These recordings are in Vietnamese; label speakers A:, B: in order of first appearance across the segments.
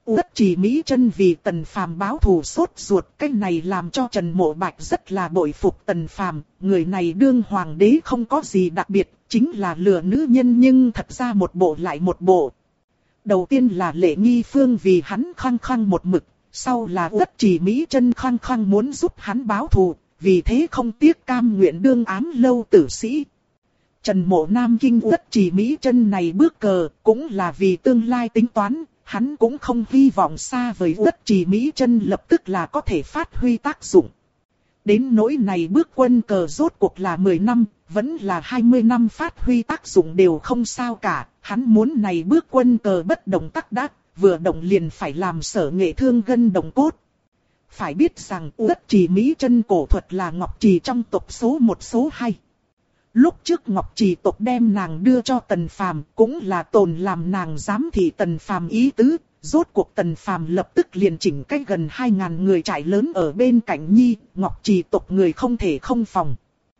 A: Uất Trì Mỹ Chân vì Tần Phàm báo thù sốt ruột, cái này làm cho Trần Mộ Bạch rất là bội phục Tần Phàm, người này đương hoàng đế không có gì đặc biệt, chính là lừa nữ nhân nhưng thật ra một bộ lại một bộ. Đầu tiên là Lệ Nghi Phương vì hắn khăng khăng một mực, sau là Uất Trì Mỹ Chân khăng khăng muốn giúp hắn báo thù, vì thế không tiếc cam nguyện đương ám lâu tử sĩ. Trần Mộ Nam kinh Uất Trì Mỹ Chân này bước cờ, cũng là vì tương lai tính toán, hắn cũng không hy vọng xa vời Uất Trì Mỹ Chân lập tức là có thể phát huy tác dụng. Đến nỗi này bước quân cờ rốt cuộc là 10 năm, vẫn là 20 năm phát huy tác dụng đều không sao cả, hắn muốn này bước quân cờ bất động tắc đắc, vừa động liền phải làm Sở Nghệ thương gân động cốt. Phải biết rằng Uất Trì Mỹ Chân cổ thuật là Ngọc Trì trong tộc số 1 số 2. Lúc trước Ngọc Trì tộc đem nàng đưa cho Tần Phàm cũng là tồn làm nàng giám thị Tần Phàm ý tứ, rốt cuộc Tần Phàm lập tức liền chỉnh cách gần 2.000 người trại lớn ở bên cạnh Nhi, Ngọc Trì tộc người không thể không phòng.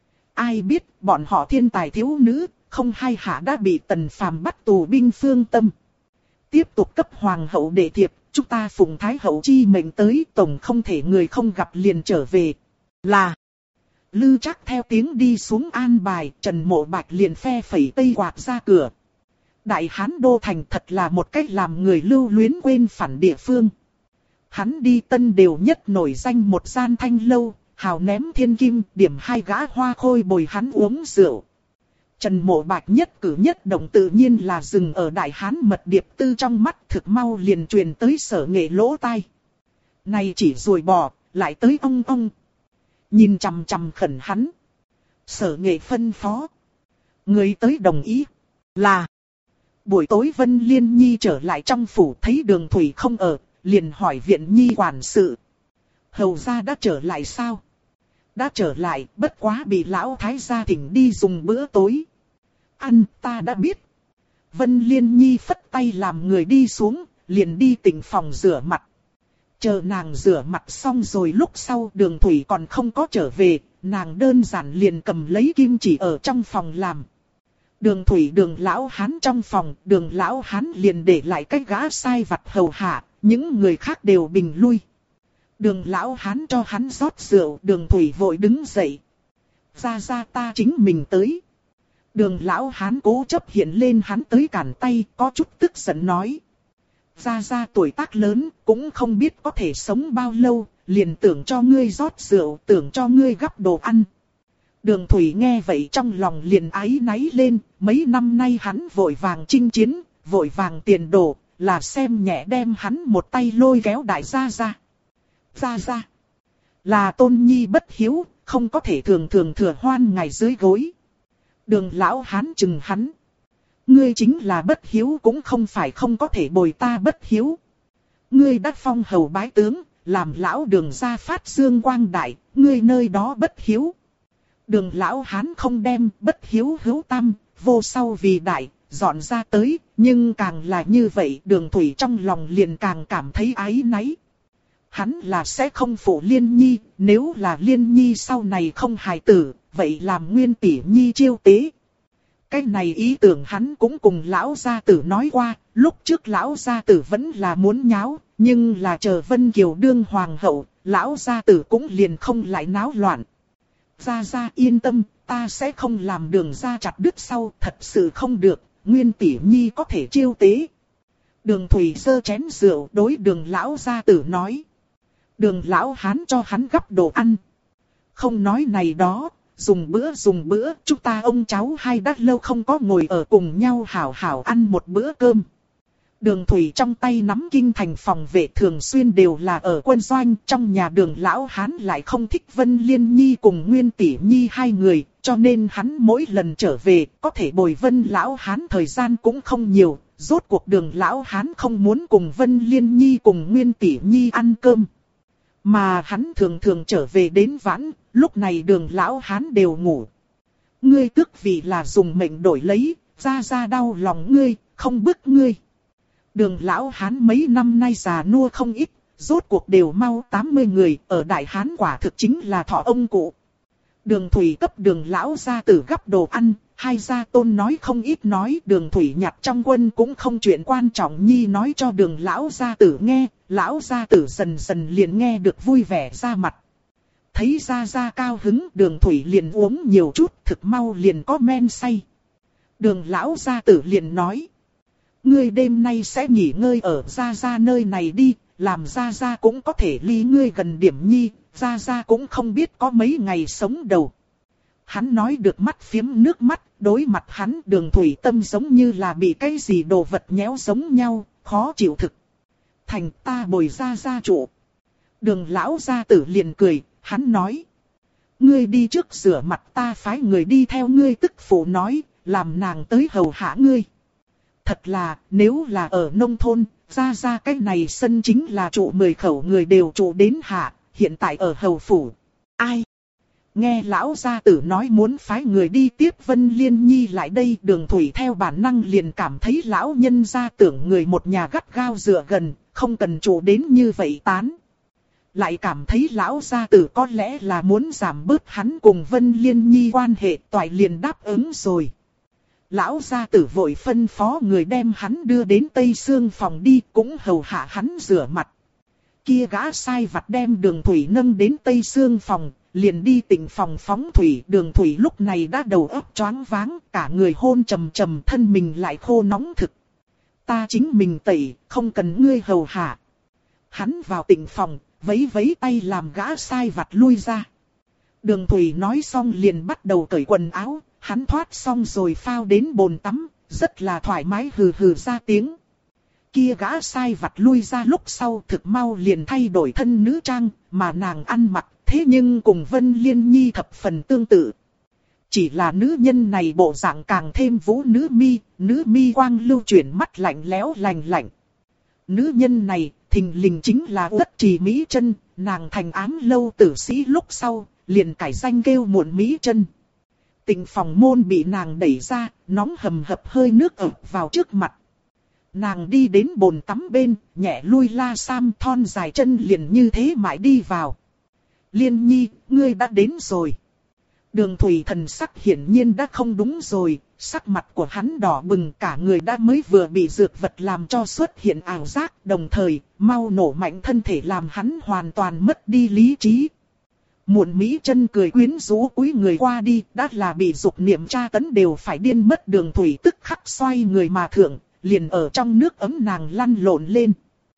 A: Ai biết bọn họ thiên tài thiếu nữ, không hay hạ đã bị Tần Phàm bắt tù binh phương tâm. Tiếp tục cấp hoàng hậu đệ thiệp, chúng ta phụng thái hậu chi mệnh tới, tổng không thể người không gặp liền trở về. Là Lư Trác theo tiếng đi xuống an bài, Trần Mộ Bạch liền phe phẩy tây quạt ra cửa. Đại Hán đô thành thật là một cách làm người lưu luyến quên phản địa phương. Hắn đi Tân đều nhất nổi danh một gian thanh lâu, hào ném thiên kim, điểm 2 gã hoa khôi bồi hắn uống rượu. Trần Mộ Bạch nhất cử nhất động tự nhiên là dừng ở Đại Hán mật điệp tư trong mắt, thực mau liền truyền tới Sở Nghệ lỗ tai. Này chỉ ruồi bò, lại tới ông. Nhìn chằm chằm khẩn hắn. Sở Nghệ phân phó. Người tới đồng ý. Là. Buổi tối Vân Liên Nhi trở lại trong phủ thấy Đường Thủy không ở, liền hỏi Viện Nhi quản sự. Hầu gia đã trở lại sao? Đã trở lại, bất quá bị lão thái gia thỉnh đi dùng bữa tối. Ăn, ta đã biết. Vân Liên Nhi phất tay làm người đi xuống, liền đi tịnh phòng rửa mặt. Chờ nàng rửa mặt xong rồi lúc sau Đường Thủy còn không có trở về, nàng đơn giản liền cầm lấy kim chỉ ở trong phòng làm. Đường Thủy Đường lão hán trong phòng, Đường lão hán liền để lại cái gã sai vặt hầu hạ, những người khác đều bình lui. Đường lão hán cho hắn rót rượu, Đường Thủy vội đứng dậy. Ra ta chính mình tới. Đường lão hán cố chấp hiện lên hắn tới cản tay, có chút tức giận nói. Ra tuổi tác lớn, cũng không biết có thể sống bao lâu, liền tưởng cho ngươi rót rượu, tưởng cho ngươi gắp đồ ăn. Đường Thủy nghe vậy trong lòng liền áy náy lên, mấy năm nay hắn vội vàng chinh chiến, vội vàng tiền đồ, là xem nhẹ đem hắn một tay lôi kéo đại gia ra. Ra, là Tôn Nhi bất hiếu, không có thể thường thừa hoan ngày dưới gối. Đường lão hán chừng hắn. Ngươi chính là bất hiếu cũng không phải không có thể bồi ta bất hiếu. Ngươi đã phong hầu bái tướng, làm lão Đường gia phát dương quang đại, ngươi nơi đó bất hiếu. Đường lão hán không đem bất hiếu hữu tam, vô sau vì đại, dọn ra tới, nhưng càng là như vậy Đường Thủy trong lòng liền càng cảm thấy áy náy. Hắn là sẽ không phụ Liên Nhi, nếu là Liên Nhi sau này không hài tử, vậy làm Nguyên tỷ nhi chiêu tế. Cái này ý tưởng hắn cũng cùng lão gia tử nói qua, lúc trước lão gia tử vẫn là muốn nháo, nhưng là chờ Vân Kiều đương hoàng hậu, lão gia tử cũng liền không lại náo loạn. Ra yên tâm, ta sẽ không làm Đường gia chặt đứt sau, thật sự không được, Nguyên tỷ nhi có thể chiêu tế. Đường Thủy giơ chén rượu đối Đường lão gia tử nói. Đường lão hán cho hắn gắp đồ ăn. Không nói này đó, dùng bữa, chúng ta ông cháu hai đã lâu không có ngồi ở cùng nhau hảo hảo ăn một bữa cơm. Đường Thủy trong tay nắm kinh thành phòng vệ thường xuyên đều là ở quân doanh, trong nhà Đường lão hán lại không thích Vân Liên Nhi cùng Nguyên tỷ nhi hai người, cho nên hắn mỗi lần trở về có thể bồi Vân lão hán thời gian cũng không nhiều, rốt cuộc Đường lão hán không muốn cùng Vân Liên Nhi cùng Nguyên tỷ nhi ăn cơm. Mà hắn thường trở về đến vãn, lúc này Đường lão hán đều ngủ. Ngươi tước vị là dùng mệnh đổi lấy, ra đau lòng ngươi, không bức ngươi. Đường lão hán mấy năm nay già nua không ít, rốt cuộc đều mau 80 người, ở Đại Hán quả thực chính là thọ ông cụ. Đường Thủy cấp Đường lão gia tử gắp đồ ăn, Hai gia tôn nói không ít nói, Đường Thủy nhặt trong quân cũng không chuyện quan trọng nhi nói cho Đường lão gia tử nghe, lão gia tử dần dần liền nghe được vui vẻ ra mặt. Thấy gia gia cao hứng, Đường Thủy liền uống nhiều chút, thực mau liền có men say. Đường lão gia tử liền nói: ngươi đêm nay sẽ nghỉ ngơi ở gia gia nơi này đi, làm gia gia cũng có thể ly ngươi gần điểm nhi, gia gia cũng không biết có mấy ngày sống đầu. Hắn nói được mắt phiếm nước mắt, đối mặt hắn Đường Thủy tâm giống như là bị cái gì đồ vật nhéo giống nhau, khó chịu thực. Thành ta bồi gia gia trụ. Đường lão gia tử liền cười, hắn nói: ngươi đi trước rửa mặt, ta phái người đi theo ngươi tức phụ nói, làm nàng tới hầu hạ ngươi. Thật là, nếu là ở nông thôn, gia cái này sân chính là trụ 10 khẩu người đều trụ đến hạ, hiện tại ở hầu phủ. Ai? Nghe lão gia tử nói muốn phái người đi tiếp Vân Liên Nhi lại đây, Đường Thủy theo bản năng liền cảm thấy lão nhân gia tưởng người một nhà gắt gao dựa gần, không cần trụ đến như vậy tán. Lại cảm thấy lão gia tử có lẽ là muốn giảm bớt hắn cùng Vân Liên Nhi quan hệ, toại liền đáp ứng rồi. Lão gia tử vội phân phó người đem hắn đưa đến Tây Sương phòng đi, cũng hầu hạ hắn rửa mặt. Kia gã sai vặt đem Đường Thủy nâng đến Tây Sương phòng, liền đi Tịnh phòng phóng thủy. Đường Thủy lúc này đã đầu óc choáng váng, cả người hôn trầm trầm, thân mình lại khô nóng thực. Ta chính mình tẩy, không cần ngươi hầu hạ. Hắn vào Tịnh phòng, vẫy vẫy tay làm gã sai vặt lui ra. Đường Thủy nói xong liền bắt đầu cởi quần áo. Hắn thoát xong rồi phao đến bồn tắm, rất là thoải mái hừ hừ ra tiếng. Kia gã sai vặt lui ra lúc sau thực mau liền thay đổi thân nữ trang, mà nàng ăn mặc thế nhưng cùng Vân Liên Nhi thập phần tương tự. Chỉ là nữ nhân này bộ dạng càng thêm vũ nữ mi quang lưu chuyển, mắt lạnh lẽo lành lạnh. Nữ nhân này thình lình chính là Uất Trì Mỹ Chân, nàng thành ám lâu tử sĩ lúc sau, liền cải danh kêu Muộn Mỹ Chân. Tịnh phòng môn bị nàng đẩy ra, nóng hầm hập hơi nước ập vào trước mặt. Nàng đi đến bồn tắm bên, nhẹ lui la sam, thon dài chân liền như thế mãi đi vào. Liên Nhi, ngươi đã đến rồi. Đường Thủy thần sắc hiển nhiên đã không đúng rồi, sắc mặt của hắn đỏ bừng, cả người đã mới vừa bị dược vật làm cho xuất hiện ảo giác, đồng thời mau nổ mạnh thân thể làm hắn hoàn toàn mất đi lý trí. Muộn Mỹ Chân cười quyến rũ cúi người qua đi, đã là bị dục niệm tra tấn đều phải điên mất. Đường Thủy tức khắc xoay người mà thượng, liền ở trong nước ấm nàng lăn lộn lên.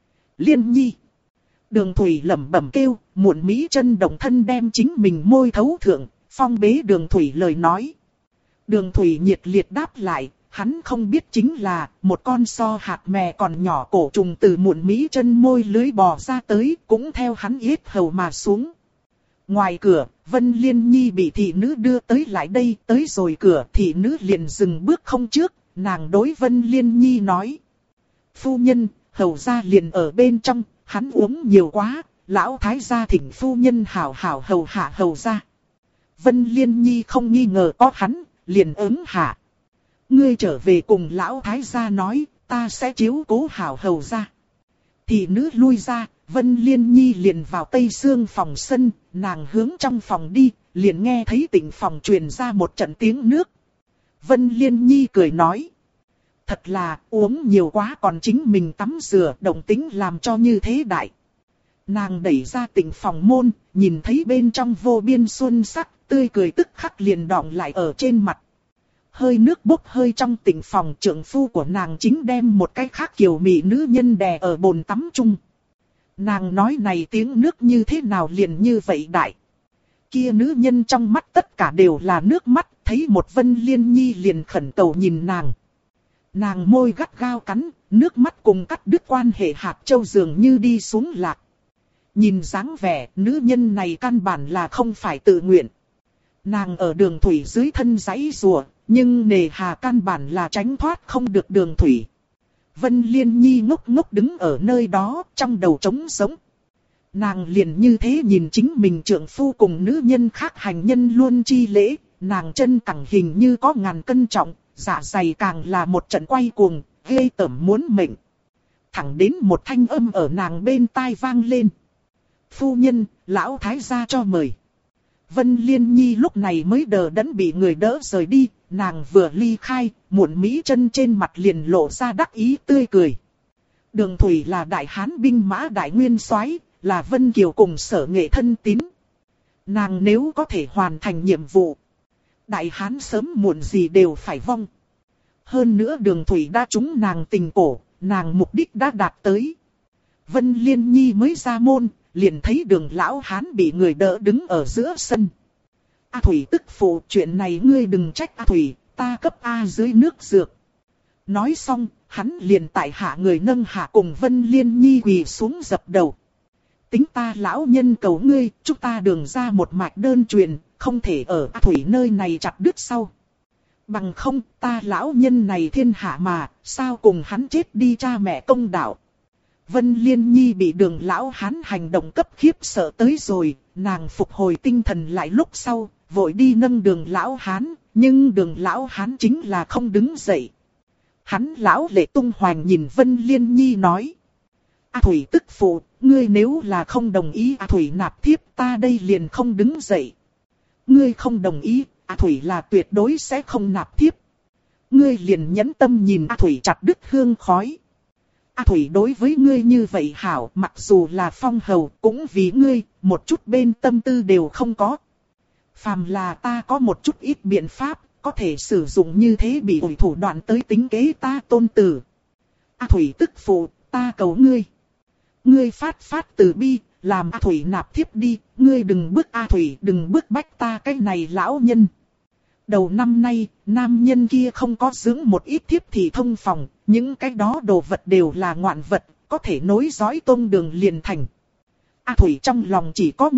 A: Liên Nhi. Đường Thủy lẩm bẩm kêu, Muộn Mỹ Chân động thân đem chính mình môi thấu thượng, phong bế Đường Thủy lời nói. Đường Thủy nhiệt liệt đáp lại, hắn không biết chính là một con so hạt mè còn nhỏ cổ trùng từ Muộn Mỹ Chân môi lưới bò ra tới, cũng theo hắn yết hầu mà xuống. Ngoài cửa, Vân Liên Nhi bị thị nữ đưa tới lại đây, tới rồi cửa thị nữ liền dừng bước không trước, nàng đối Vân Liên Nhi nói. Phu nhân, hầu gia liền ở bên trong, hắn uống nhiều quá, lão thái gia thỉnh phu nhân hảo hảo hầu hạ hầu gia. Vân Liên Nhi không nghi ngờ có hắn, liền ứng hạ. Ngươi trở về cùng lão thái gia nói, ta sẽ chiếu cố hảo hầu gia. Thị nữ lui ra. Vân Liên Nhi liền vào Tây Sương phòng sân, nàng hướng trong phòng đi, liền nghe thấy Tịnh phòng truyền ra một trận tiếng nước. Vân Liên Nhi cười nói. Thật là uống nhiều quá còn chính mình tắm rửa, động tính làm cho như thế đại. Nàng đẩy ra Tịnh phòng môn, nhìn thấy bên trong vô biên xuân sắc, tươi cười tức khắc liền đọng lại ở trên mặt. Hơi nước bốc hơi trong Tịnh phòng, trượng phu của nàng chính đem một cái khác kiều mị nữ nhân đè ở bồn tắm chung. Nàng nói này tiếng nước như thế nào liền như vậy đại. Kia nữ nhân trong mắt tất cả đều là nước mắt, thấy một Vân Liên Nhi liền khẩn cầu nhìn nàng. Nàng môi gắt gao cắn, nước mắt cùng cắt đứt quan hệ hạt châu dường như đi xuống lạc. Nhìn dáng vẻ, nữ nhân này căn bản là không phải tự nguyện. Nàng ở Đường Thủy dưới thân giãy giụa, nhưng nề hà căn bản là tránh thoát không được Đường Thủy. Vân Liên Nhi ngốc ngốc đứng ở nơi đó, trong đầu trống sống. Nàng liền như thế nhìn chính mình trượng phu cùng nữ nhân khác hành nhân luôn chi lễ, nàng chân cẳng hình như có ngàn cân trọng, dạ dày càng là một trận quay cuồng, ghê tởm muốn mệnh. Thẳng đến một thanh âm ở nàng bên tai vang lên. Phu nhân, lão thái gia cho mời. Vân Liên Nhi lúc này mới đờ đẫn bị người đỡ rời đi, nàng vừa ly khai, muộn mỹ chân trên mặt liền lộ ra đắc ý tươi cười. Đường Thủy là đại hán binh mã đại nguyên soái, là Vân Kiều cùng Sở Nghệ thân tín. Nàng nếu có thể hoàn thành nhiệm vụ, đại hán sớm muộn gì đều phải vong. Hơn nữa Đường Thủy đã trúng nàng tình cổ, nàng mục đích đã đạt tới. Vân Liên Nhi mới ra môn, liền thấy Đường lão hán bị người đỡ đứng ở giữa sân. A Thủy tức phụ, chuyện này ngươi đừng trách A Thủy, ta cấp A dưới nước dược. Nói xong, hắn liền tại hạ người nâng hạ cùng Vân Liên Nhi quỳ xuống dập đầu. Tính ta lão nhân cầu ngươi, chúng ta Đường ra một mạch đơn truyền, không thể ở A Thủy nơi này chặt đứt sau. Bằng không, ta lão nhân này thiên hạ mà, sao cùng hắn chết đi cha mẹ công đạo. Vân Liên Nhi bị Đường lão hán hành động cấp khiếp sợ tới rồi, nàng phục hồi tinh thần lại lúc sau, vội đi nâng Đường lão hán, nhưng Đường lão hán chính là không đứng dậy. Hắn lão lệ tung hoành nhìn Vân Liên Nhi nói. A Thủy tức phụ, ngươi nếu là không đồng ý A Thủy nạp thiếp, ta đây liền không đứng dậy. Ngươi không đồng ý, A Thủy là tuyệt đối sẽ không nạp thiếp. Ngươi liền nhẫn tâm nhìn A Thủy chặt đứt hương khói. A Thủy đối với ngươi như vậy hảo, mặc dù là phong hầu, cũng vì ngươi, một chút bên tâm tư đều không có. Phàm là ta có một chút ít biện pháp, có thể sử dụng như thế bị ủi thủ đoạn tới tính kế ta tôn tử. A Thủy tức phụ, ta cầu ngươi. Ngươi phát từ bi, làm A Thủy nạp thiếp đi, ngươi đừng bức A Thủy, đừng bức bách ta cái này lão nhân. Đầu năm nay, nam nhân kia không có dưỡng một ít thiếp thì thông phòng, những cái đó đồ vật đều là ngoạn vật, có thể nối dõi tôn đường liền thành. A Thủy trong lòng chỉ có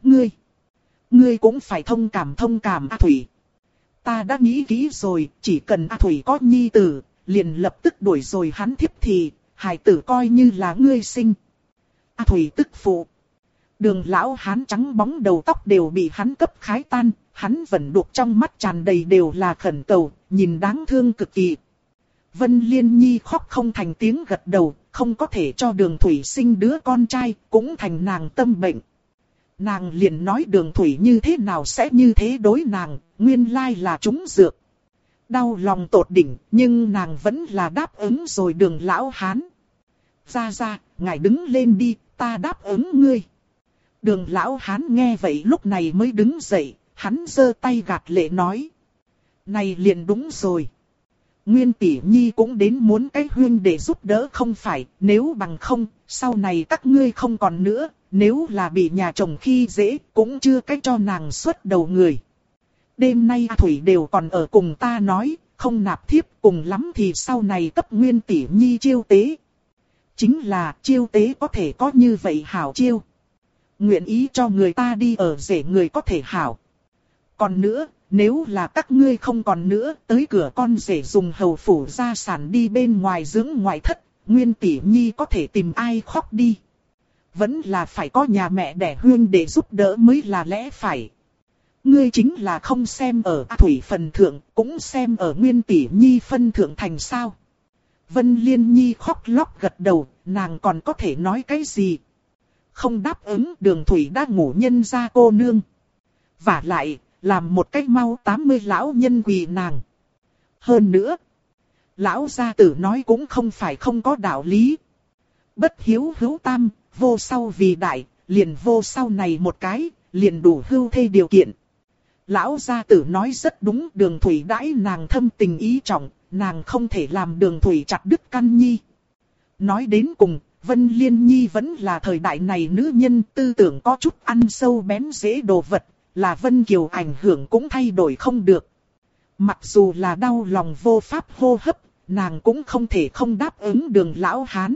A: ngươi cũng phải thông cảm A Thủy. Ta đã nghĩ kỹ rồi, chỉ cần A Thủy có nhi tử, liền lập tức đuổi rồi hắn thiếp thì, hài tử coi như là ngươi sinh. A Thủy tức phụ. Đường lão hán trắng bóng đầu tóc đều bị hắn cấp khái tan, hắn vẫn đục trong mắt tràn đầy đều là khẩn cầu, nhìn đáng thương cực kỳ. Vân Liên Nhi khóc không thành tiếng gật đầu, không có thể cho Đường Thủy sinh đứa con trai, cũng thành nàng tâm bệnh. Nàng liền nói Đường Thủy như thế nào sẽ như thế đối nàng, nguyên lai là trúng dược. Đau lòng tột đỉnh, nhưng nàng vẫn là đáp ứng rồi Đường lão hán. Ra, ngài đứng lên đi, ta đáp ứng ngươi. Đường lão hán nghe vậy lúc này mới đứng dậy, hắn giơ tay gạt lệ nói. Này liền đúng rồi. Nguyên tỷ nhi cũng đến muốn cái huyên để giúp đỡ không phải, nếu bằng không, sau này các ngươi không còn nữa, nếu là bị nhà chồng khi dễ, cũng chưa cách cho nàng xuất đầu người. Đêm nay A Thủy đều còn ở cùng ta nói, không nạp thiếp, cùng lắm thì sau này cấp Nguyên tỷ nhi chiêu tế. Chính là chiêu tế có thể có như vậy hảo chiêu. Nguyện ý cho người ta đi ở rể người có thể hảo. Còn nữa, nếu là các ngươi không còn nữa, tới cửa con rể dùng hầu phủ gia sản đi bên ngoài dưỡng ngoại thất, Nguyên tỷ nhi có thể tìm ai khóc đi. Vẫn là phải có nhà mẹ đẻ huyên để giúp đỡ mới là lẽ phải. Ngươi chính là không xem ở A Thủy phần thượng, cũng xem ở Nguyên tỷ nhi phân thượng thành sao. Vân Liên Nhi khóc lóc gật đầu, nàng còn có thể nói cái gì. Không đáp ứng, Đường Thủy đã ngủ nhân ra cô nương. Vả lại, làm một cách mau 80 lão nhân quỳ nàng. Hơn nữa, lão gia tử nói cũng không phải không có đạo lý. Bất hiếu hữu tam, vô sau vì đại, liền vô sau này một cái, liền đủ hưu thê điều kiện. Lão gia tử nói rất đúng, Đường Thủy đãi nàng thâm tình ý trọng, nàng không thể làm Đường Thủy chặt đứt căn nhi. Nói đến cùng, Vân Liên Nhi vẫn là thời đại này nữ nhân tư tưởng có chút ăn sâu bén rễ đồ vật, là Vân Kiều ảnh hưởng cũng thay đổi không được. Mặc dù là đau lòng vô pháp hô hấp, nàng cũng không thể không đáp ứng Đường lão hán.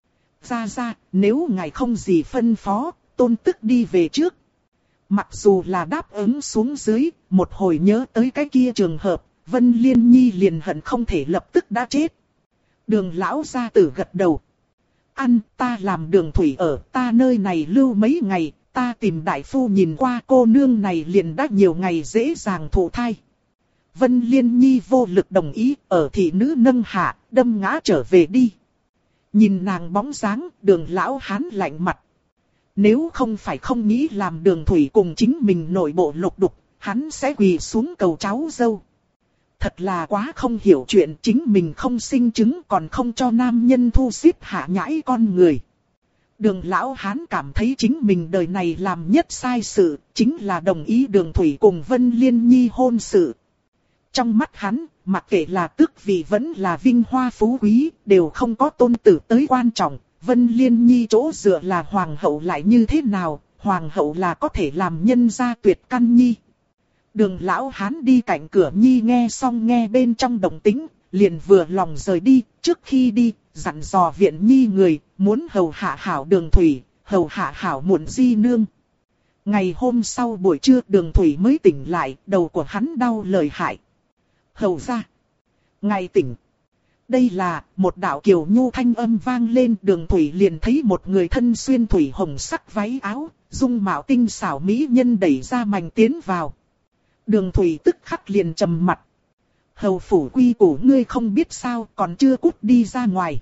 A: Ra, nếu ngài không gì phân phó, tôn tức đi về trước. Mặc dù là đáp ứng xuống dưới, một hồi nhớ tới cái kia trường hợp, Vân Liên Nhi liền hận không thể lập tức đã chết. Đường lão gia tử gật đầu. Ăn, ta làm Đường Thủy ở ta nơi này lưu mấy ngày, ta tìm đại phu nhìn qua cô nương này liền đã nhiều ngày dễ dàng thụ thai. Vân Liên Nhi vô lực đồng ý, ở thị nữ nâng hạ, đâm ngã trở về đi. Nhìn nàng bóng dáng, Đường lão hán lạnh mặt. Nếu không phải không nghĩ làm Đường Thủy cùng chính mình nội bộ lục đục, hắn sẽ quỳ xuống cầu cháu dâu. Thật là quá không hiểu chuyện, chính mình không sinh chứng còn không cho nam nhân thu xếp hạ nhãi con người. Đường lão hán cảm thấy chính mình đời này làm nhất sai sự, chính là đồng ý Đường Thủy cùng Vân Liên Nhi hôn sự. Trong mắt hắn, mặc kệ là tước vị vẫn là vinh hoa phú quý, đều không có tôn tử tới quan trọng. Vân Liên Nhi chỗ dựa là hoàng hậu lại như thế nào, hoàng hậu là có thể làm nhân gia tuyệt căn nhi. Đường lão hán đi cạnh cửa nhi nghe xong nghe bên trong động tĩnh, liền vừa lòng rời đi, trước khi đi, dặn dò viện nhi người, muốn hầu hạ hảo Đường Thủy, hầu hạ hảo Muộn Di nương. Ngày hôm sau buổi trưa Đường Thủy mới tỉnh lại, đầu của hắn đau lợi hại. Hầu ra. Ngày tỉnh. Đây là một đạo kiều nhu thanh âm vang lên, Đường Thủy liền thấy một người thân xuyên thủy hồng sắc váy áo, dung mạo tinh xảo mỹ nhân đẩy ra mành tiến vào. Đường Thủy tức khắc liền trầm mặt. Hầu phủ quy củ ngươi không biết sao, còn chưa cút đi ra ngoài.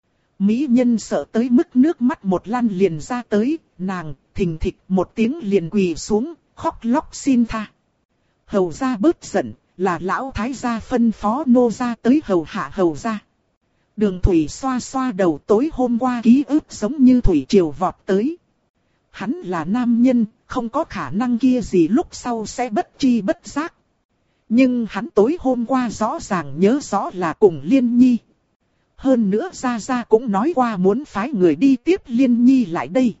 A: Mỹ nhân sợ tới mức nước mắt một lăn liền ra tới, nàng thình thịch một tiếng liền quỳ xuống, khóc lóc xin tha. Hầu gia bớt giận, là lão thái gia phân phó nô gia tới hầu hạ hầu gia. Đường Thủy xoa xoa đầu, tối hôm qua ký ức giống như thủy triều vọt tới. Hắn là nam nhân, không có khả năng kia gì lúc sau sẽ bất tri bất giác. Nhưng hắn tối hôm qua rõ ràng nhớ rõ là cùng Liên Nhi. Hơn nữa Gia Gia cũng nói qua muốn phái người đi tiếp Liên Nhi lại đây.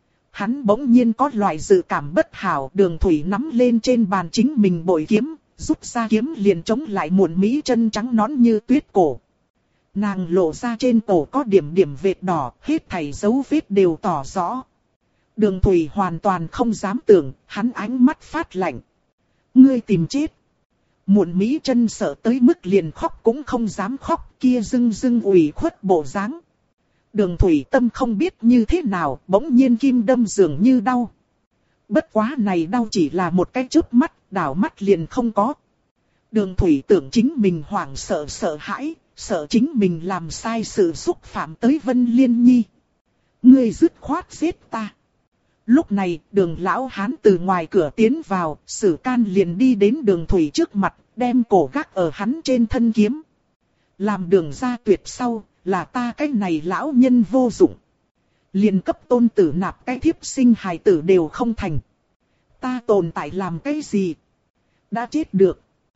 A: Hắn bỗng nhiên có loại dự cảm bất hảo. Đường Thủy nắm lên trên bàn chính mình bội kiếm, rút ra kiếm liền chống lại Muộn Mỹ chân trắng nõn như tuyết cổ. Nàng lộ ra trên cổ có điểm điểm vết đỏ, hết thảy dấu vết đều tỏ rõ. Đường Thủy hoàn toàn không dám tưởng, hắn ánh mắt phát lạnh. Ngươi tìm chết. Muộn Mỹ chân sợ tới mức liền khóc cũng không dám khóc, kia rưng rưng ủy khuất bộ dáng. Đường Thủy tâm không biết như thế nào, bỗng nhiên kim đâm dường như đau. Bất quá này đau chỉ là một cái chớp mắt, đảo mắt liền không có. Đường Thủy tưởng chính mình hoảng sợ sợ hãi, sợ chính mình làm sai sự xúc phạm tới Vân Liên Nhi. Ngươi dứt khoát giết ta. Lúc này, Đường lão hán từ ngoài cửa tiến vào, Sử Can liền đi đến Đường Thủy trước mặt, đem cổ gác ở hắn trên thân kiếm. Làm Đường gia tuyệt sau, là ta cái này lão nhân vô dụng. Liền cấp tôn tử nạp cái thiếp sinh hài tử đều không thành. Ta tồn tại làm cái gì? Đã chết được.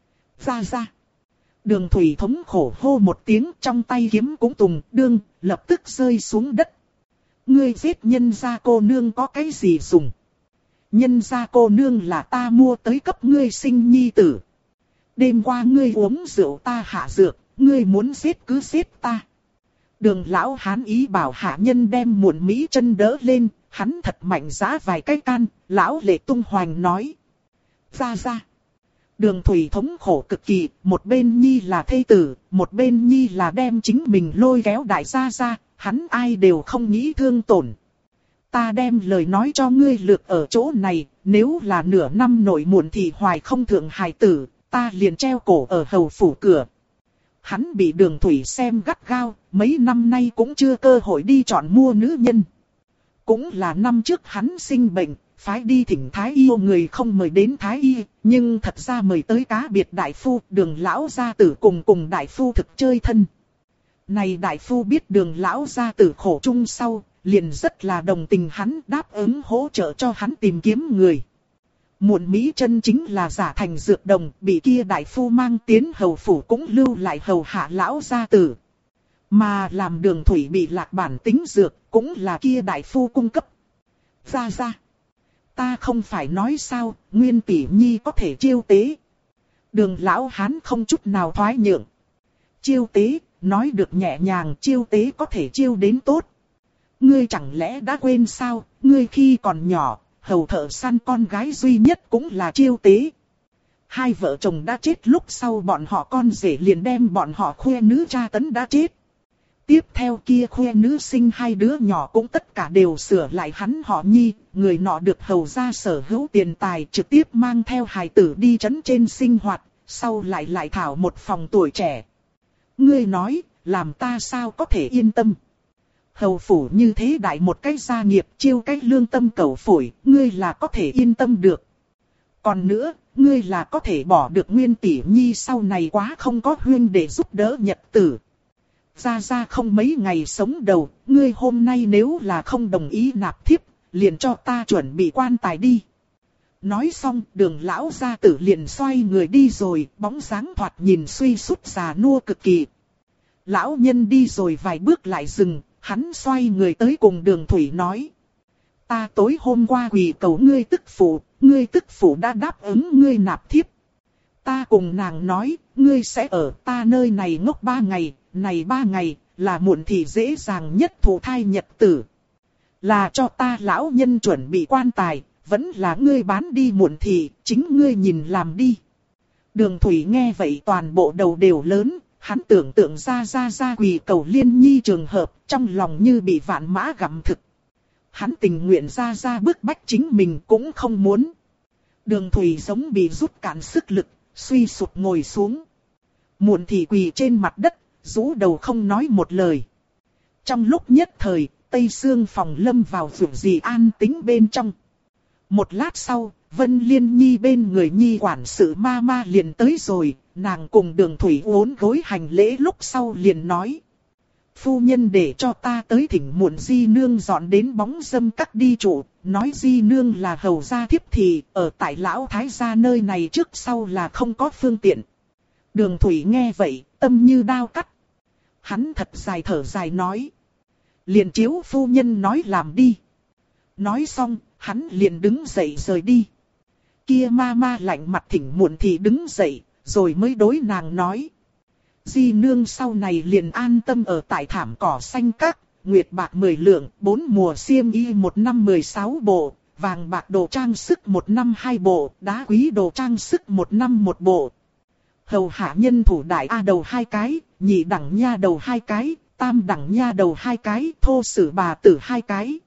A: Ra. Đường Thủy thống khổ hô một tiếng, trong tay kiếm cũng tùng đương, lập tức rơi xuống đất. Ngươi giết nhân gia cô nương có cái gì dùng? Nhân gia cô nương là ta mua tới cấp ngươi sinh nhi tử. Đêm qua ngươi uống rượu ta hạ dược, ngươi muốn giết cứ giết ta. Đường lão hán ý bảo hạ nhân đem Muộn Mỹ chân đỡ lên, hắn thật mạnh giã vài cái can, lão lệ tung hoành nói. Ra. Đường Thủy thống khổ cực kỳ, một bên nhi là thê tử, một bên nhi là đem chính mình lôi kéo đại gia ra, hắn ai đều không nghĩ thương tổn. Ta đem lời nói cho ngươi lược ở chỗ này, nếu là nửa năm nội muộn thì hoài không thượng hài tử, ta liền treo cổ ở hầu phủ cửa. Hắn bị Đường Thủy xem gắt gao, mấy năm nay cũng chưa cơ hội đi chọn mua nữ nhân. Cũng là năm trước hắn sinh bệnh, phái đi thỉnh Thái Y, người không mời đến Thái Y, nhưng thật ra mời tới cá biệt đại phu, Đường lão gia tử cùng đại phu thực chơi thân. Này đại phu biết Đường lão gia tử khổ chung sau, liền rất là đồng tình hắn, đáp ứng hỗ trợ cho hắn tìm kiếm người. Muộn Mỹ chân chính là giả thành dược đồng, bị kia đại phu mang tiến hầu phủ cũng lưu lại hầu hạ lão gia tử. Mà làm Đường Thủy bị lạc bản tính dược, cũng là kia đại phu cung cấp. Ra. Ta không phải nói sao, Nguyên tỷ nhi có thể chiêu tế. Đường lão hán không chút nào thoái nhượng. Chiêu tế, nói được nhẹ nhàng, chiêu tế có thể chiêu đến tốt. Ngươi chẳng lẽ đã quên sao, ngươi khi còn nhỏ, hầu thợ săn con gái duy nhất cũng là chiêu tế. Hai vợ chồng đã chết lúc sau bọn họ con rể liền đem bọn họ khoe nữ tra tấn đã chết. Tiếp theo kia khoe nữ sinh hai đứa nhỏ cũng tất cả đều sửa lại hắn họ Nhi, người nọ được hầu gia sở hữu tiền tài trực tiếp mang theo hài tử đi trấn trên sinh hoạt, sau lại thảo một phòng tuổi trẻ. Ngươi nói, làm ta sao có thể yên tâm. Hầu phủ như thế đại một cái gia nghiệp, chiêu cái lương tâm cẩu phổi, ngươi là có thể yên tâm được. Còn nữa, ngươi là có thể bỏ được Nguyên tỷ nhi sau này quá không có huynh để giúp đỡ nhật tử. Gia Gia không mấy ngày sống đầu, ngươi hôm nay nếu là không đồng ý nạp thiếp, liền cho ta chuẩn bị quan tài đi. Nói xong, Đường lão gia tử liền xoay người đi rồi, bóng dáng thoạt nhìn suy sút già nua cực kỳ. Lão nhân đi rồi vài bước lại dừng, hắn xoay người tới cùng Đường Thủy nói. Ta tối hôm qua quỳ cầu ngươi tức phụ đã đáp ứng ngươi nạp thiếp. Ta cùng nàng nói, ngươi sẽ ở ta nơi này ngốc 3 ngày, này 3 ngày, là muộn thì dễ dàng nhất thụ thai nhật tử. Là cho ta lão nhân chuẩn bị quan tài, vẫn là ngươi bán đi muộn thì, chính ngươi nhìn làm đi. Đường Thủy nghe vậy toàn bộ đầu đều lớn, hắn tưởng tượng ra quỳ cầu Liên Nhi trường hợp, trong lòng như bị vạn mã gặm thực. Hắn tình nguyện ra bức bách chính mình cũng không muốn. Đường Thủy giống bị rút cạn sức lực, suy sụp ngồi xuống. Muộn thì quỳ trên mặt đất, rũ đầu không nói một lời. Trong lúc nhất thời, Tây Sương phòng lâm vào vượng gì an tĩnh bên trong. Một lát sau, Vân Liên Nhi bên người Nhi quản sự ma liền tới rồi, nàng cùng Đường Thủy uốn gối hành lễ lúc sau liền nói. Phu nhân để cho ta tới thỉnh muộn di nương dọn đến bóng dâm các đi trụ, nói di nương là hầu gia thiếp thì ở tại lão thái gia nơi này trước sau là không có phương tiện. Đường Thủy nghe vậy, tâm như đao cắt. Hắn thật dài thở dài nói. Liền chiếu phu nhân nói làm đi. Nói xong, hắn liền đứng dậy rời đi. Kia ma lạnh mặt thỉnh muộn thì đứng dậy, rồi mới đối nàng nói. Di nương sau này liền an tâm ở tại thảm cỏ xanh các, nguyệt bạc 10 lượng, 4 mùa xiêm y 1 năm 16 bộ, vàng bạc đồ trang sức 1 năm 2 bộ, đá quý đồ trang sức 1 năm 1 bộ. Hầu hạ nhân thủ đại A đầu 2 cái, nhị đẳng nha đầu 2 cái, tam đẳng nha đầu 2 cái, thô sử bà tử 2 cái.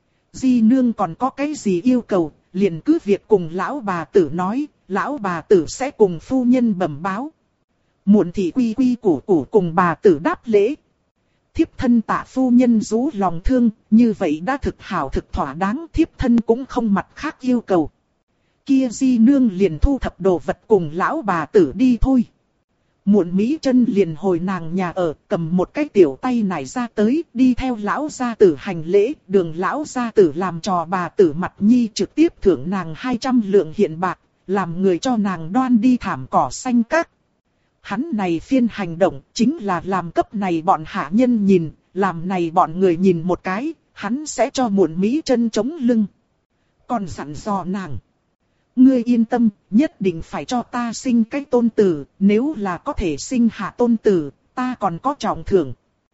A: Di nương còn có cái gì yêu cầu, liền cứ việc cùng lão bà tử nói, lão bà tử sẽ cùng phu nhân bẩm báo. Muộn thì quy củ cùng bà tử đáp lễ. Thiếp thân tạ phu nhân rú lòng thương, như vậy đã thực hảo thực thỏa đáng, thiếp thân cũng không mặt khác yêu cầu. Kia di nương liền thu thập đồ vật cùng lão bà tử đi thôi. Muộn Mỹ Trân liền hồi nàng nhà ở, cầm một cái tiểu tay nải ra tới, đi theo lão gia tử hành lễ. Đường lão gia tử làm trò bà tử mặt nhi trực tiếp thưởng nàng 200 lượng hiện bạc, làm người cho nàng đoan đi thảm cỏ xanh các. Hắn này phiên hành động chính là làm cấp này bọn hạ nhân nhìn, làm này bọn người nhìn một cái, hắn sẽ cho Muộn Mỹ Trân chống lưng. Còn dặn dò nàng. Ngươi yên tâm, nhất định phải cho ta sinh cái tôn tử, nếu là có thể sinh hạ tôn tử, ta còn có trọng thưởng.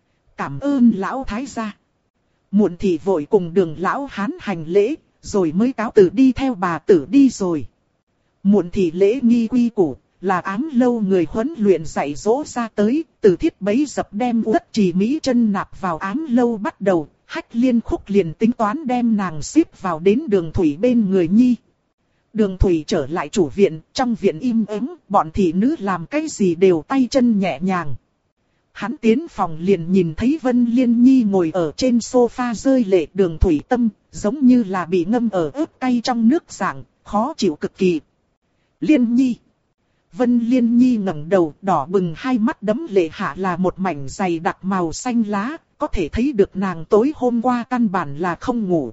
A: Cảm ơn lão thái gia. Muộn thì vội cùng Đường lão hán hành lễ, rồi mới cáo từ đi theo bà tử đi rồi. Muộn thì lễ nghi quy củ, là Ám Lâu người huấn luyện dạy dỗ ra tới, từ thiết bấy dập đem Uất Trì Mỹ Trân nạp vào Ám Lâu bắt đầu, Hách Liên Khúc liền tính toán đem nàng xếp vào đến Đường Thủy bên người Nhi. Đường Thủy trở lại chủ viện, trong viện im ắng, bọn thị nữ làm cái gì đều tay chân nhẹ nhàng. Hắn tiến phòng liền nhìn thấy Vân Liên Nhi ngồi ở trên sofa rơi lệ. Đường Thủy tâm, giống như là bị ngâm ở ớt cay trong nước dạng, khó chịu cực kỳ. Liên Nhi. Vân Liên Nhi ngẩng đầu, đỏ bừng hai mắt đẫm lệ hạ là một mảnh dày đặc màu xanh lá, có thể thấy được nàng tối hôm qua căn bản là không ngủ.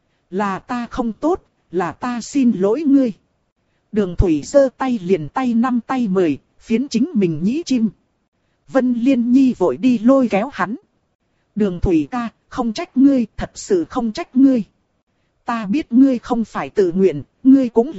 A: Là ta không tốt, là ta xin lỗi ngươi. Đường Thủy giơ tay liền tay 5 tay 10, phiến chính mình nhĩ chim. Vân Liên Nhi vội đi lôi kéo hắn. Đường Thủy ca, không trách ngươi, thật sự không trách ngươi. Ta biết ngươi không phải tự nguyện, ngươi cũng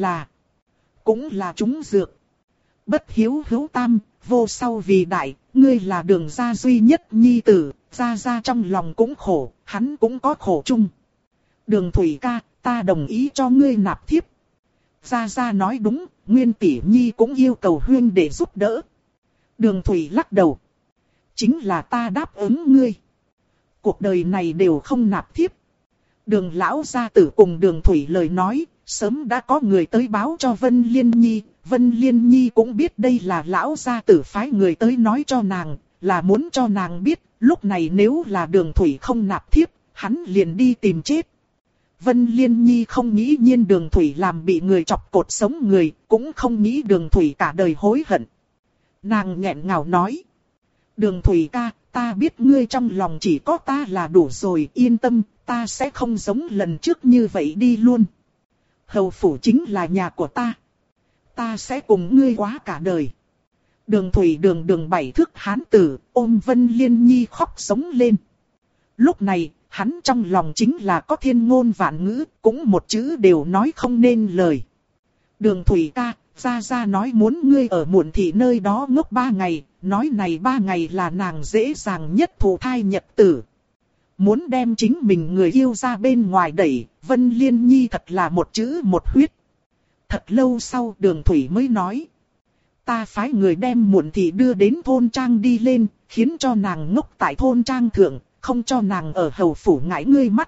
A: là trúng dược. Bất hiếu hữu tam, vô sau vì đại, ngươi là Đường gia duy nhất nhi tử, gia trong lòng cũng khổ, hắn cũng có khổ chung. Đường Thủy ca, ta đồng ý cho ngươi nạp thiếp. Gia nói đúng, Nguyên tỷ nhi cũng yêu cầu huynh để giúp đỡ. Đường Thủy lắc đầu. Chính là ta đáp ứng ngươi. Cuộc đời này đều không nạp thiếp. Đường lão gia tử cùng Đường Thủy lời nói, sớm đã có người tới báo cho Vân Liên Nhi. Vân Liên Nhi cũng biết đây là lão gia tử phái người tới nói cho nàng, là muốn cho nàng biết, lúc này nếu là Đường Thủy không nạp thiếp, hắn liền đi tìm chết. Vân Liên Nhi không nghĩ nhiên Đường Thủy làm bị người chọc cột sống người, cũng không nghĩ Đường Thủy cả đời hối hận. Nàng nghẹn ngào nói. Đường Thủy ca, ta biết ngươi trong lòng chỉ có ta là đủ rồi, yên tâm, ta sẽ không giống lần trước như vậy đi luôn. Hầu phủ chính là nhà của ta. Ta sẽ cùng ngươi quá cả đời. Đường Thủy đường 7 thước hán tử, ôm Vân Liên Nhi khóc sống lên. Lúc này, hắn trong lòng chính là có thiên ngôn vạn ngữ, cũng một chữ đều nói không nên lời. Đường Thủy ca, Gia nói muốn ngươi ở Muộn Thị nơi đó ngốc 3 ngày, nói này 3 ngày là nàng dễ dàng nhất thụ thai nhật tử. Muốn đem chính mình người yêu ra bên ngoài đẩy, Vân Liên Nhi thật là một chữ một huyết. Thật lâu sau Đường Thủy mới nói. Ta phái người đem Muộn Thị đưa đến thôn trang đi lên, khiến cho nàng ngốc tại thôn trang thượng, không cho nàng ở hầu phủ ngãi ngươi mắt.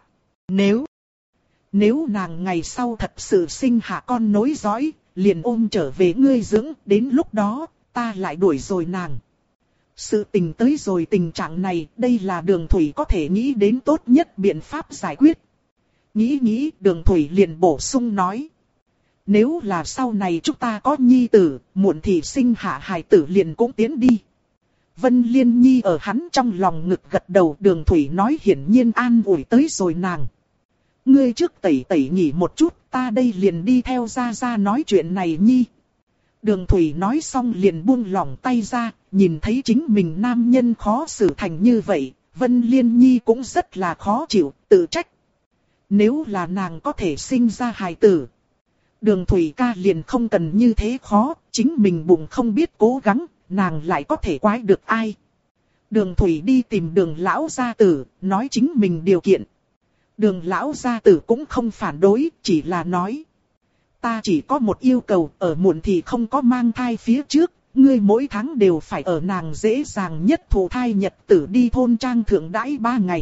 A: Nếu nàng ngày sau thật sự sinh hạ con nối dõi, liền ôm trở về ngươi dưỡng, đến lúc đó, ta lại đuổi rồi nàng. Sự tình tới rồi tình trạng này, đây là Đường Thủy có thể nghĩ đến tốt nhất biện pháp giải quyết. Nghĩ, Đường Thủy liền bổ sung nói. Nếu là sau này chúng ta có nhi tử, Muộn Thị sinh hạ hài tử liền cũng tiến đi. Vân Liên Nhi ở hắn trong lòng ngực gật đầu, Đường Thủy nói hiển nhiên an ủi tới rồi nàng. Ngươi trước tẩy nghỉ một chút, ta đây liền đi theo Gia nói chuyện này Nhi. Đường Thủy nói xong liền buông lỏng tay ra, nhìn thấy chính mình nam nhân khó xử thành như vậy, Vân Liên Nhi cũng rất là khó chịu, tự trách. Nếu là nàng có thể sinh ra hài tử, Đường Thủy ca liền không cần như thế khó, chính mình bụng không biết cố gắng, nàng lại có thể quái được ai. Đường Thủy đi tìm Đường lão gia tử, nói chính mình điều kiện. Đường lão gia tử cũng không phản đối, chỉ là nói. Ta chỉ có một yêu cầu, ở Muộn Thị không có mang thai phía trước, ngươi mỗi tháng đều phải ở nàng dễ dàng nhất thụ thai nhật tử đi thôn trang thượng đãi 3 ngày.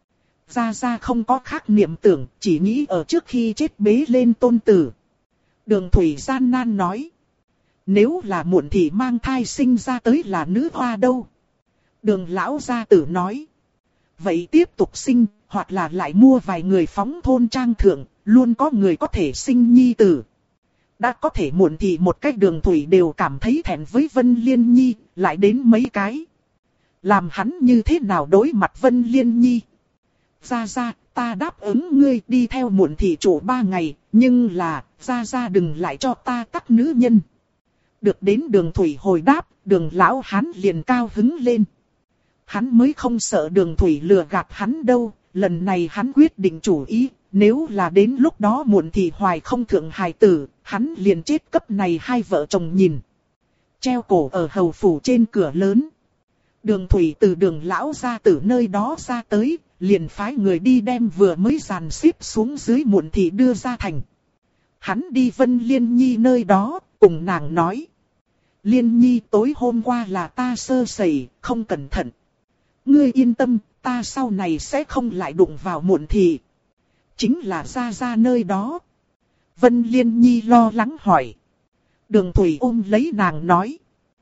A: Gia không có khác niệm tưởng, chỉ nghĩ ở trước khi chết bế lên tôn tử. Đường Thủy gian nan nói. Nếu là Muộn Thị mang thai sinh ra tới là nữ hoa đâu? Đường lão gia tử nói. Vậy tiếp tục sinh, hoặc là lại mua vài người phóng thôn trang thượng, luôn có người có thể sinh nhi tử. Đã có thể Muộn Thị một cách Đường Thủy đều cảm thấy thẹn với Vân Liên Nhi, lại đến mấy cái. Làm hắn như thế nào đối mặt Vân Liên Nhi? Gia, ta đáp ứng ngươi đi theo Muộn Thị chủ 3 ngày, nhưng là, Gia đừng lại cho ta các nữ nhân. Được đến Đường Thủy hồi đáp, Đường lão hắn liền cao hứng lên. Hắn mới không sợ Đường Thủy lừa gạt hắn đâu, lần này hắn quyết định chủ ý, nếu là đến lúc đó Muộn Thị hoài không thượng hài tử, hắn liền chết cấp này hai vợ chồng nhìn. Treo cổ ở hầu phủ trên cửa lớn. Đường Thủy từ Đường lão gia tử nơi đó ra tới, liền phái người đi đem vừa mới dàn xếp xuống dưới Muộn Thị đưa ra thành. Hắn đi Vân Liên Nhi nơi đó, cùng nàng nói. Liên Nhi tối hôm qua là ta sơ sẩy, không cẩn thận. Ngươi yên tâm, ta sau này sẽ không lại đụng vào Muộn Thị. Chính là Gia nơi đó. Vân Liên Nhi lo lắng hỏi. Đường Thủy ôm lấy nàng nói.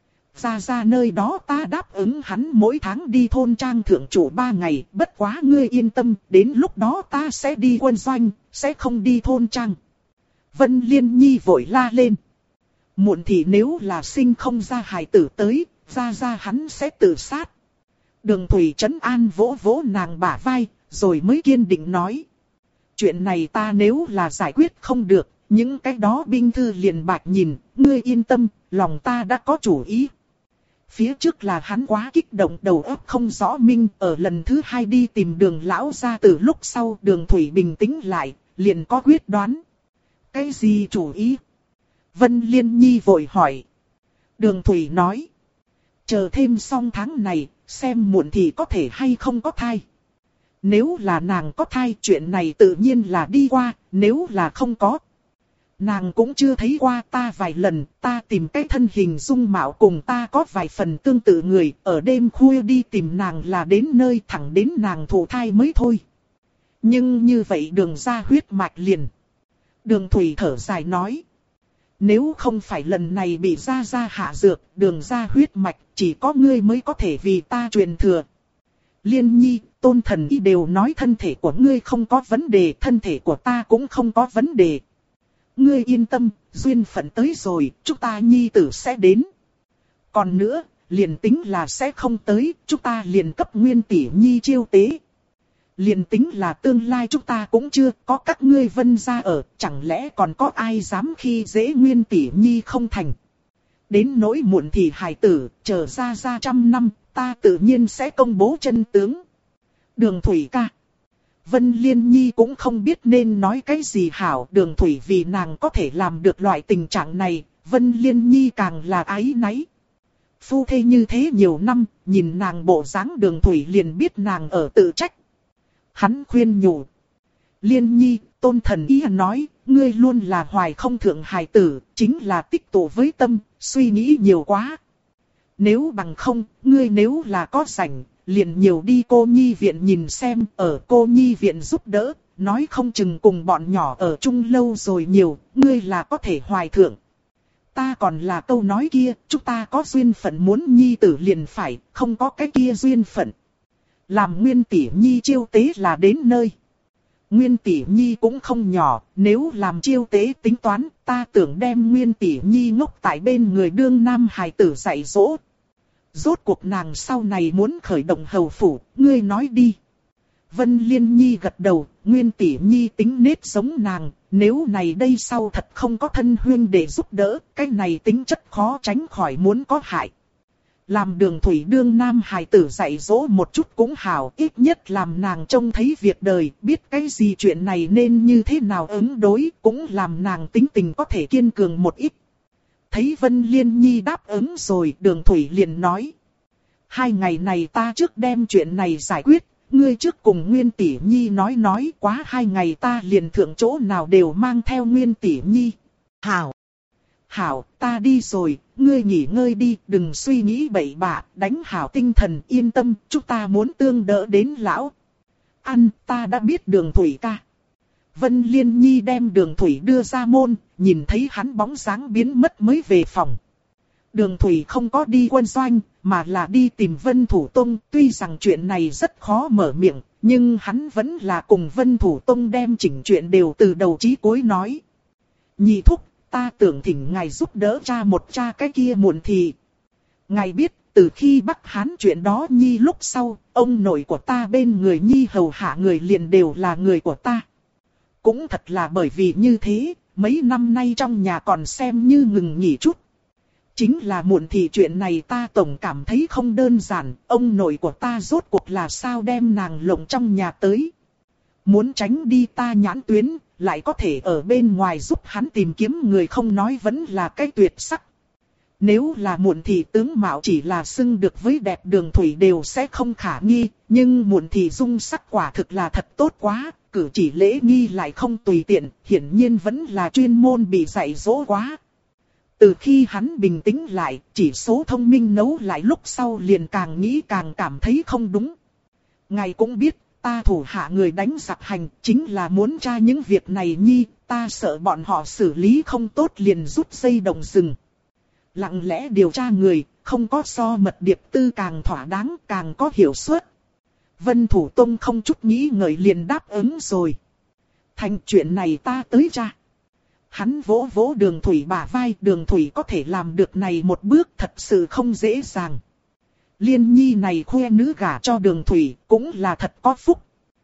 A: Gia nơi đó ta đáp ứng hắn mỗi tháng đi thôn trang thượng chủ 3 ngày, bất quá ngươi yên tâm, đến lúc đó ta sẽ đi quân doanh, sẽ không đi thôn trang. Vân Liên Nhi vội la lên. Muộn Thị nếu là sinh không ra hài tử tới, Gia hắn sẽ tự sát. Đường Thủy trấn an vỗ vỗ nàng bả vai, rồi mới kiên định nói. Chuyện này ta nếu là giải quyết không được, những cái đó binh thư liền bạch nhìn, ngươi yên tâm, lòng ta đã có chủ ý. Phía trước là hắn quá kích động đầu óc không rõ minh, ở lần thứ 2 đi tìm Đường lão gia tử lúc sau Đường Thủy bình tĩnh lại, liền có quyết đoán. Cái gì chủ ý? Vân Liên Nhi vội hỏi. Đường Thủy nói. Chờ thêm xong tháng này, xem Muộn Thị có thể hay không có thai. Nếu là nàng có thai chuyện này tự nhiên là đi qua, nếu là không có. Nàng cũng chưa thấy qua ta vài lần, ta tìm cái thân hình dung mạo cùng ta có vài phần tương tự người, ở đêm khuya đi tìm nàng là đến nơi thẳng đến nàng thụ thai mới thôi. Nhưng như vậy Đường ra huyết mạch liền. Đường Thủy thở dài nói. Nếu không phải lần này bị Gia Gia hạ dược, Đường ra huyết mạch, chỉ có ngươi mới có thể vì ta truyền thừa. Liên Nhi, Tôn thần y đều nói thân thể của ngươi không có vấn đề, thân thể của ta cũng không có vấn đề. Ngươi yên tâm, duyên phận tới rồi, chúng ta nhi tử sẽ đến. Còn nữa, liền tính là sẽ không tới, chúng ta liền cấp Nguyên tỷ nhi chiêu tế. Liền tính là tương lai chúng ta cũng chưa có các ngươi Vân gia ở, chẳng lẽ còn có ai dám khi dễ Nguyên tỷ nhi không thành. Đến nỗi muộn thì hài tử, chờ ra 100 năm, ta tự nhiên sẽ công bố chân tướng. Đường Thủy ca. Vân Liên Nhi cũng không biết nên nói cái gì hảo. Đường Thủy vì nàng có thể làm được loại tình trạng này, Vân Liên Nhi càng là áy náy. Phu thê như thế nhiều năm, nhìn nàng bộ dáng Đường Thủy liền biết nàng ở tự trách. Hắn khuyên nhủ. Liên Nhi, Tôn thần y nói, ngươi luôn là hoài không thượng hài tử, chính là tích tụ với tâm, suy nghĩ nhiều quá. Nếu bằng không, ngươi nếu là có rảnh, liền nhiều đi cô nhi viện nhìn xem, ở cô nhi viện giúp đỡ, nói không chừng cùng bọn nhỏ ở chung lâu rồi nhiều, ngươi là có thể hoài thượng. Ta còn là câu nói kia, chúng ta có duyên phận muốn nhi tử liền phải, không có cái kia duyên phận. Làm Nguyên tỷ nhi chiêu tế là đến nơi. Nguyên tỷ nhi cũng không nhỏ, nếu làm chiêu tế tính toán, ta tưởng đem Nguyên tỷ nhi ngốc tại bên người đương nam hài tử dạy dỗ. Rốt cuộc nàng sau này muốn khởi động hầu phủ, ngươi nói đi. Vân Liên Nhi gật đầu, Nguyên tỷ nhi tính nết giống nàng, nếu này đây sau thật không có thân huynh để giúp đỡ, cái này tính chất khó tránh khỏi muốn có hại. Làm Đường Thủy đương nam hài tử dạy dỗ một chút cũng hảo, ít nhất làm nàng trông thấy việc đời, biết cái gì chuyện này nên như thế nào ứng đối, cũng làm nàng tính tình có thể kiên cường một ít. Thấy Vân Liên Nhi đáp ứng rồi, Đường Thủy liền nói. 2 ngày này ta trước đem chuyện này giải quyết, ngươi trước cùng Nguyên tỷ nhi nói quá 2 ngày ta liền thượng chỗ nào đều mang theo Nguyên tỷ nhi. Hảo! Hảo, ta đi rồi, ngươi nghỉ ngơi đi, đừng suy nghĩ bậy bạ, đánh hảo tinh thần, yên tâm, chúng ta muốn tương đỡ đến lão. Ăn, ta đã biết Đường Thủy ca. Vân Liên Nhi đem Đường Thủy đưa ra môn, nhìn thấy hắn bóng dáng biến mất mới về phòng. Đường Thủy không có đi quân doanh, mà là đi tìm Vân Thủ Tông, tuy rằng chuyện này rất khó mở miệng, nhưng hắn vẫn là cùng Vân Thủ Tông đem chỉnh chuyện đều từ đầu chí cuối nói. Nhị thúc, ta tưởng thỉnh ngài giúp đỡ cha cái kia muộn thì. Ngài biết, từ khi Bắc Hán chuyện đó Nhi lúc sau, ông nội của ta bên người Nhi hầu hạ người liền đều là người của ta. Cũng thật là bởi vì như thế, mấy năm nay trong nhà còn xem như ngừng nghỉ chút. Chính là muộn thì chuyện này ta tổng cảm thấy không đơn giản, ông nội của ta rốt cuộc là sao đem nàng lộng trong nhà tới. Muốn tránh đi ta nhãn tuyến, lại có thể ở bên ngoài giúp hắn tìm kiếm người không nói vẫn là cái tuyệt sắc. Nếu là muộn thì tướng mạo chỉ là xưng được với đẹp Đường Thủy đều sẽ không khả nghi, nhưng muộn thì dung sắc quả thực là thật tốt quá, cử chỉ lễ nghi lại không tùy tiện, hiển nhiên vẫn là chuyên môn bị dạy dỗ quá. Từ khi hắn bình tĩnh lại, chỉ số thông minh nấu lại lúc sau liền càng nghĩ càng cảm thấy không đúng. Ngài cũng biết, ta thủ hạ người đánh giặc hành, chính là muốn tra những việc này Nhi, ta sợ bọn họ xử lý không tốt liền rút dây động rừng. Lặng lẽ điều tra người, không có so mật điệp tư càng thỏa đáng, càng có hiệu suất. Vân Thủ Tông không chút nghĩ ngợi liền đáp ứng rồi. Thành chuyện này ta tới tra. Hắn vỗ vỗ Đường Thủy bả vai, Đường Thủy có thể làm được này một bước thật sự không dễ dàng. Liên Nhi này khoe nữ gả cho Đường Thủy cũng là thật có phúc.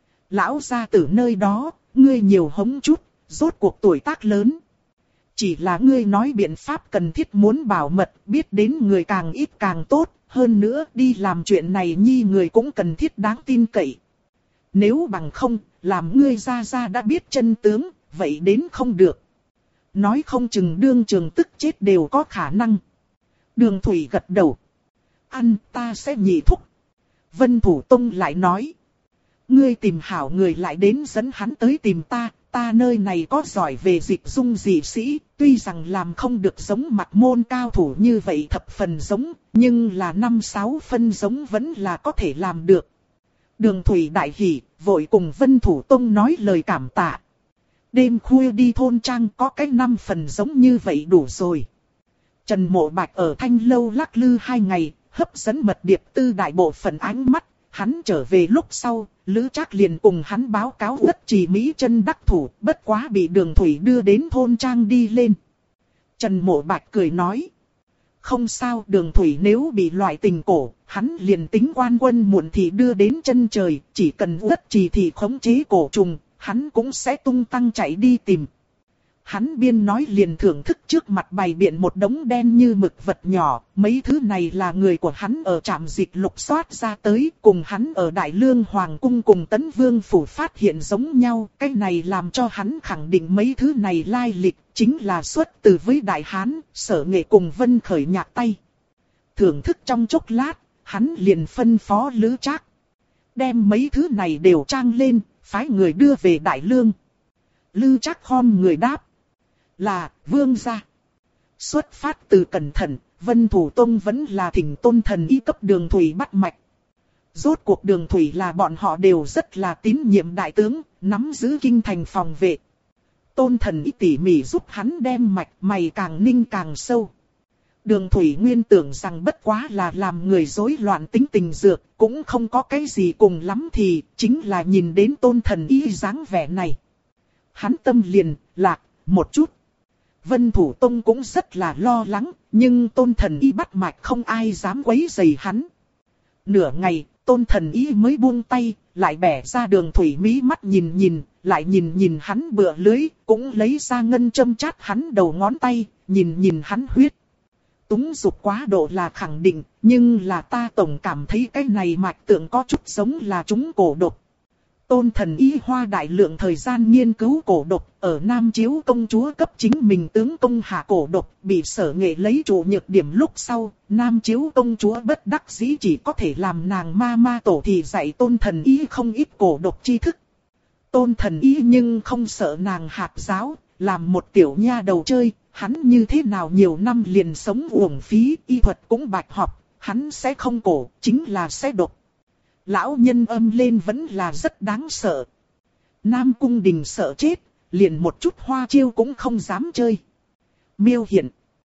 A: Lão gia tử nơi đó, ngươi nhiều hống chút, rốt cuộc tuổi tác lớn. Chỉ là ngươi nói biện pháp cần thiết muốn bảo mật, biết đến người càng ít càng tốt, hơn nữa đi làm chuyện này Nhi người cũng cần thiết đáng tin cậy. Nếu bằng không, làm ngươi ra đã biết chân tướng, vậy đến không được. Nói không chừng đương trường tức chết đều có khả năng. Đường Thủy gật đầu. Ăn ta sẽ nhị thúc. Vân Thủ Tông lại nói. Ngươi tìm hảo người lại đến dẫn hắn tới tìm ta. Ta nơi này có giỏi về dịch dung dị sĩ. Tuy rằng làm không được giống mặt môn cao thủ như vậy thập phần giống. Nhưng là 5-6 phân giống vẫn là có thể làm được. Đường Thủy đại hỉ, vội cùng Vân Thủ Tông nói lời cảm tạ. Đêm khuya đi thôn trang có cái 5 phần giống như vậy đủ rồi. Trần Mộ Bạch ở Thanh Lâu lắc lư 2 ngày, hấp dẫn Mật Điệp Tư đại bộ phận ánh mắt. Hắn trở về lúc sau, Lữ Trác liền cùng hắn báo cáo Uất Trì Mỹ chân đắc thủ, bất quá bị Đường Thủy đưa đến thôn trang đi lên. Trần Mộ Bạch cười nói. Không sao, Đường Thủy nếu bị loại tình cổ, hắn liền tính quan quân muộn thì đưa đến chân trời, chỉ cần Uất Trì thì khống chế cổ trùng, hắn cũng sẽ tung tăng chạy đi tìm. Hắn biên nói liền thưởng thức trước mặt bày biện một đống đen như mực vật nhỏ, mấy thứ này là người của hắn ở trạm dịch lục soát ra tới, cùng hắn ở Đại Lương Hoàng Cung cùng Tấn Vương Phủ phát hiện giống nhau, cái này làm cho hắn khẳng định mấy thứ này lai lịch, chính là xuất từ với Đại Hán, Sở Nghệ cùng Vân Khởi nhạc tay. Thưởng thức trong chốc lát, hắn liền phân phó Lữ Trác đem mấy thứ này đều trang lên, phái người đưa về Đại Lương. Lữ Trác khom người đáp. Là, vương gia. Xuất phát từ cẩn thận, Vân Thủ Tông vẫn là thỉnh Tôn Thần Y cấp Đường Thủy bắt mạch. Rốt cuộc Đường Thủy là bọn họ đều rất là tín nhiệm đại tướng, nắm giữ kinh thành phòng vệ. Tôn Thần Y tỉ mỉ giúp hắn đem mạch, mày càng ninh càng sâu. Đường Thủy nguyên tưởng rằng bất quá là làm người rối loạn tính tình dược, cũng không có cái gì cùng lắm thì, chính là nhìn đến Tôn Thần Y dáng vẻ này. Hắn tâm liền, lạc, một chút. Vân Thủ Tông cũng rất là lo lắng, nhưng Tôn Thần Y bắt mạch không ai dám quấy rầy hắn. Nửa ngày, Tôn Thần Y mới buông tay, lại bẻ ra Đường Thủy mí mắt nhìn nhìn, lại nhìn nhìn hắn bựa lưới, cũng lấy ra ngân châm chát hắn đầu ngón tay, nhìn nhìn hắn huyết. Túng dục quá độ là khẳng định, nhưng là ta tổng cảm thấy cái này mạch tượng có chút giống là chúng cổ độc. Tôn Thần Y hoa đại lượng thời gian nghiên cứu cổ độc, ở Nam Chiếu công chúa cấp chính mình tướng công hạ cổ độc, bị Sở Nghệ lấy chủ nhược điểm lúc sau, Nam Chiếu công chúa bất đắc dĩ chỉ có thể làm nàng ma tổ thì dạy Tôn Thần Y không ít cổ độc tri thức. Tôn Thần Y nhưng không sợ nàng hạt giáo, làm một tiểu nha đầu chơi, hắn như thế nào nhiều năm liền sống uổng phí, y thuật cũng bạch học, hắn sẽ không cổ, chính là sẽ độc. Lão nhân âm lên vẫn là rất đáng sợ. Nam Cung Đình sợ chết, liền một chút hoa chiêu cũng không dám chơi. Miêu Hiển,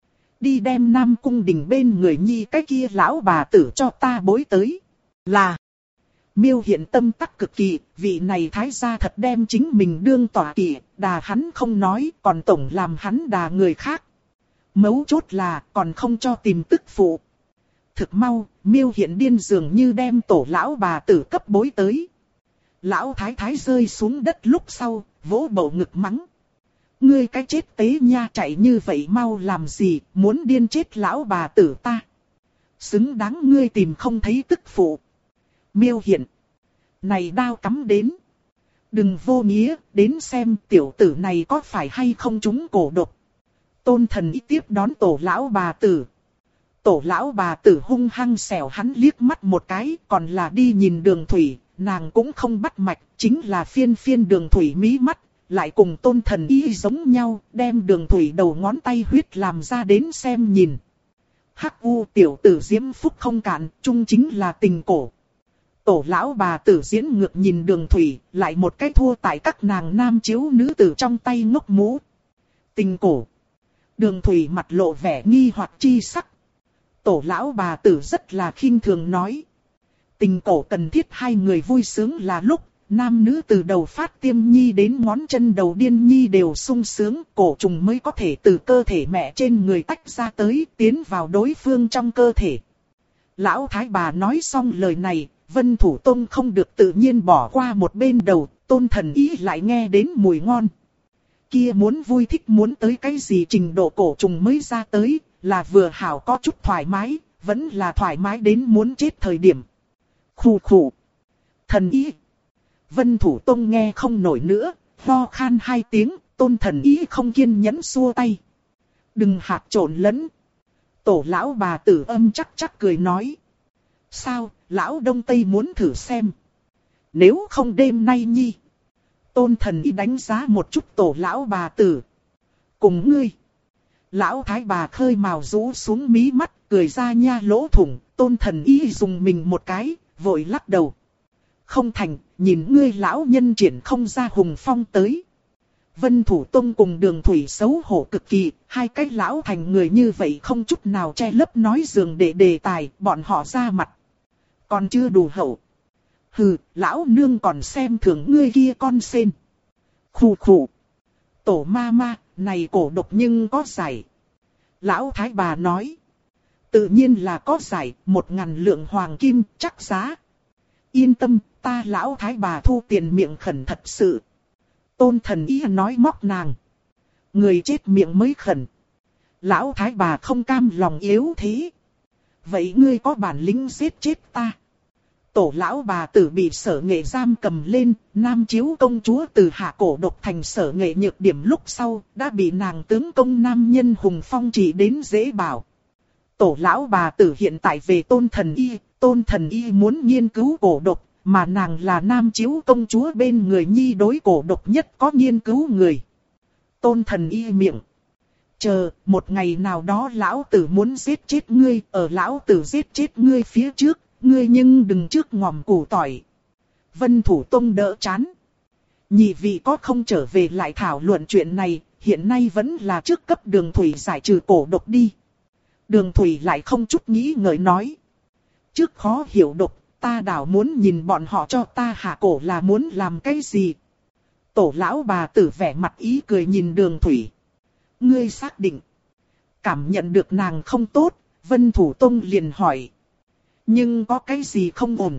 A: đi đem Nam Cung Đình bên người nhi cái kia lão bà tử cho ta bối tới. Là, Miêu Hiển tâm tắc cực kỳ, vị này thái gia thật đem chính mình đương tỏa kỵ, đà hắn không nói, còn tổng làm hắn đà người khác. Mấu chốt là còn không cho tìm tức phụ. Thực mau, Miêu Hiển điên dường như đem tổ lão bà tử cấp bối tới. Lão thái thái rơi xuống đất lúc sau, vỗ bầu ngực mắng. Ngươi cái chết tế nha, chạy như vậy mau làm gì, muốn điên chết lão bà tử ta. Xứng đáng ngươi tìm không thấy tức phụ. Miêu Hiển, này đao cắm đến. Đừng vô nghĩa, đến xem tiểu tử này có phải hay không trúng cổ độc. Tôn Thần Y tiếp đón tổ lão bà tử. Tổ lão bà tử hung hăng xẻo hắn liếc mắt một cái, còn là đi nhìn Đường Thủy, nàng cũng không bắt mạch, chính là phiên phiên Đường Thủy mí mắt, lại cùng Tôn Thần Y giống nhau, đem Đường Thủy đầu ngón tay huyết làm ra đến xem nhìn. Hắc U tiểu tử diễm phúc không cạn, chung chính là tình cổ. Tổ lão bà tử diễn ngược nhìn Đường Thủy, lại một cái thua tại các nàng nam chiếu nữ tử trong tay ngốc mũ. Tình cổ. Đường Thủy mặt lộ vẻ nghi hoặc chi sắc. Tổ lão bà tử rất là khinh thường nói. Tình cổ cần thiết hai người vui sướng là lúc, nam nữ từ đầu phát tiêm nhi đến ngón chân đầu điên nhi đều sung sướng, cổ trùng mới có thể từ cơ thể mẹ trên người tách ra tới, tiến vào đối phương trong cơ thể. Lão thái bà nói xong lời này, Vân Thủ Tông không được tự nhiên bỏ qua một bên đầu, Tôn Thần Y lại nghe đến mùi ngon. Kia muốn vui thích muốn tới cái gì trình độ cổ trùng mới ra tới, là vừa hảo có chút thoải mái, vẫn là thoải mái đến muốn chết thời điểm. Khụ khụ. Thần Y. Vân Thủ Tông nghe không nổi nữa, ho khan hai tiếng, Tôn Thần Y không kiên nhẫn xua tay. Đừng hạt trộn lẫn. Tổ lão bà tử âm chắc chắc cười nói. Sao, lão Đông Tây muốn thử xem. Nếu không đêm nay nhi. Tôn Thần Y đánh giá một chút tổ lão bà tử. Cùng ngươi. Lão thái bà khơi màu rũ xuống mí mắt, cười ra nha lỗ thủng. Tôn Thần Y dùng mình một cái, vội lắc đầu. Không thành, nhìn ngươi lão nhân triển không ra hùng phong tới. Vân Thủ Tông cùng Đường Thủy xấu hổ cực kỳ, hai cái lão thành người như vậy không chút nào che lấp nói giường để đề tài, bọn họ ra mặt. Còn chưa đủ hậu. Hừ, lão nương còn xem thường ngươi kia con sen. Khù khù. Tổ ma ma, này cổ độc nhưng có giải. Lão thái bà nói. Tự nhiên là có giải, 1000 lượng hoàng kim, chắc giá. Yên tâm, ta lão thái bà thu tiền miệng khẩn thật sự. Tôn Thần Y nói móc nàng. Người chết miệng mới khẩn. Lão thái bà không cam lòng yếu thế. Vậy ngươi có bản lĩnh giết chết ta? Tổ lão bà tử bị Sở Nghệ giam cầm lên, Nam Chiếu công chúa từ hạ cổ độc thành Sở Nghệ nhược điểm lúc sau, đã bị nàng tướng công nam nhân Hùng Phong chỉ đến dễ bảo. Tổ lão bà tử hiện tại về Tôn Thần Y muốn nghiên cứu cổ độc, mà nàng là Nam Chiếu công chúa bên người nhi đối cổ độc nhất có nghiên cứu người. Tôn Thần Y miệng. Chờ, một ngày nào đó lão tử muốn giết chết ngươi, ở lão tử giết chết ngươi phía trước, ngươi nhưng đừng trước ngòm củ tỏi. Vân Thủ Tông đỡ chán. Nhị vị có không trở về lại thảo luận chuyện này, hiện nay vẫn là trước cấp Đường Thủy giải trừ cổ độc đi. Đường Thủy lại không chút nghĩ ngợi nói. Trước khó hiểu độc, ta đảo muốn nhìn bọn họ cho ta hạ cổ là muốn làm cái gì. Tổ lão bà tử vẻ mặt ý cười nhìn Đường Thủy. Ngươi xác định. Cảm nhận được nàng không tốt, Vân Thủ Tông liền hỏi. Nhưng có cái gì không ổn?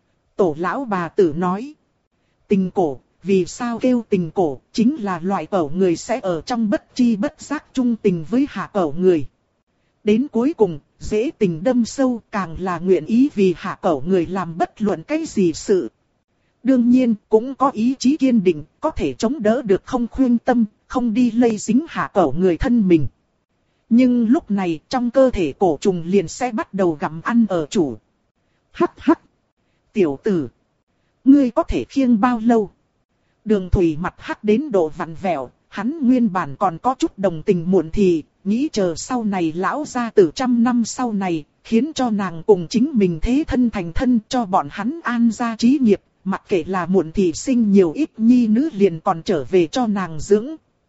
A: Tổ lão bà tử nói. Tình cổ, vì sao kêu tình cổ, chính là loại cẩu người sẽ ở trong bất chi bất giác trung tình với hạ cẩu người. Đến cuối cùng, dễ tình đâm sâu càng là nguyện ý vì hạ cẩu người làm bất luận cái gì sự. Đương nhiên, cũng có ý chí kiên định, có thể chống đỡ được không khuyên tâm, không đi lây dính hạ cẩu người thân mình. Nhưng lúc này trong cơ thể cổ trùng liền sẽ bắt đầu gặm ăn ở chủ. Hắc hắc. Tiểu tử. Ngươi có thể khiêng bao lâu? Đường Thủy mặt hắc đến độ vặn vẹo. Hắn nguyên bản còn có chút đồng tình muộn thì. Nghĩ chờ sau này lão gia tử 100 năm sau này. Khiến cho nàng cùng chính mình thế thân thành thân cho bọn hắn an gia trí nghiệp. Mặc kệ là muộn thì sinh nhiều ít nhi nữ liền còn trở về cho nàng dưỡng.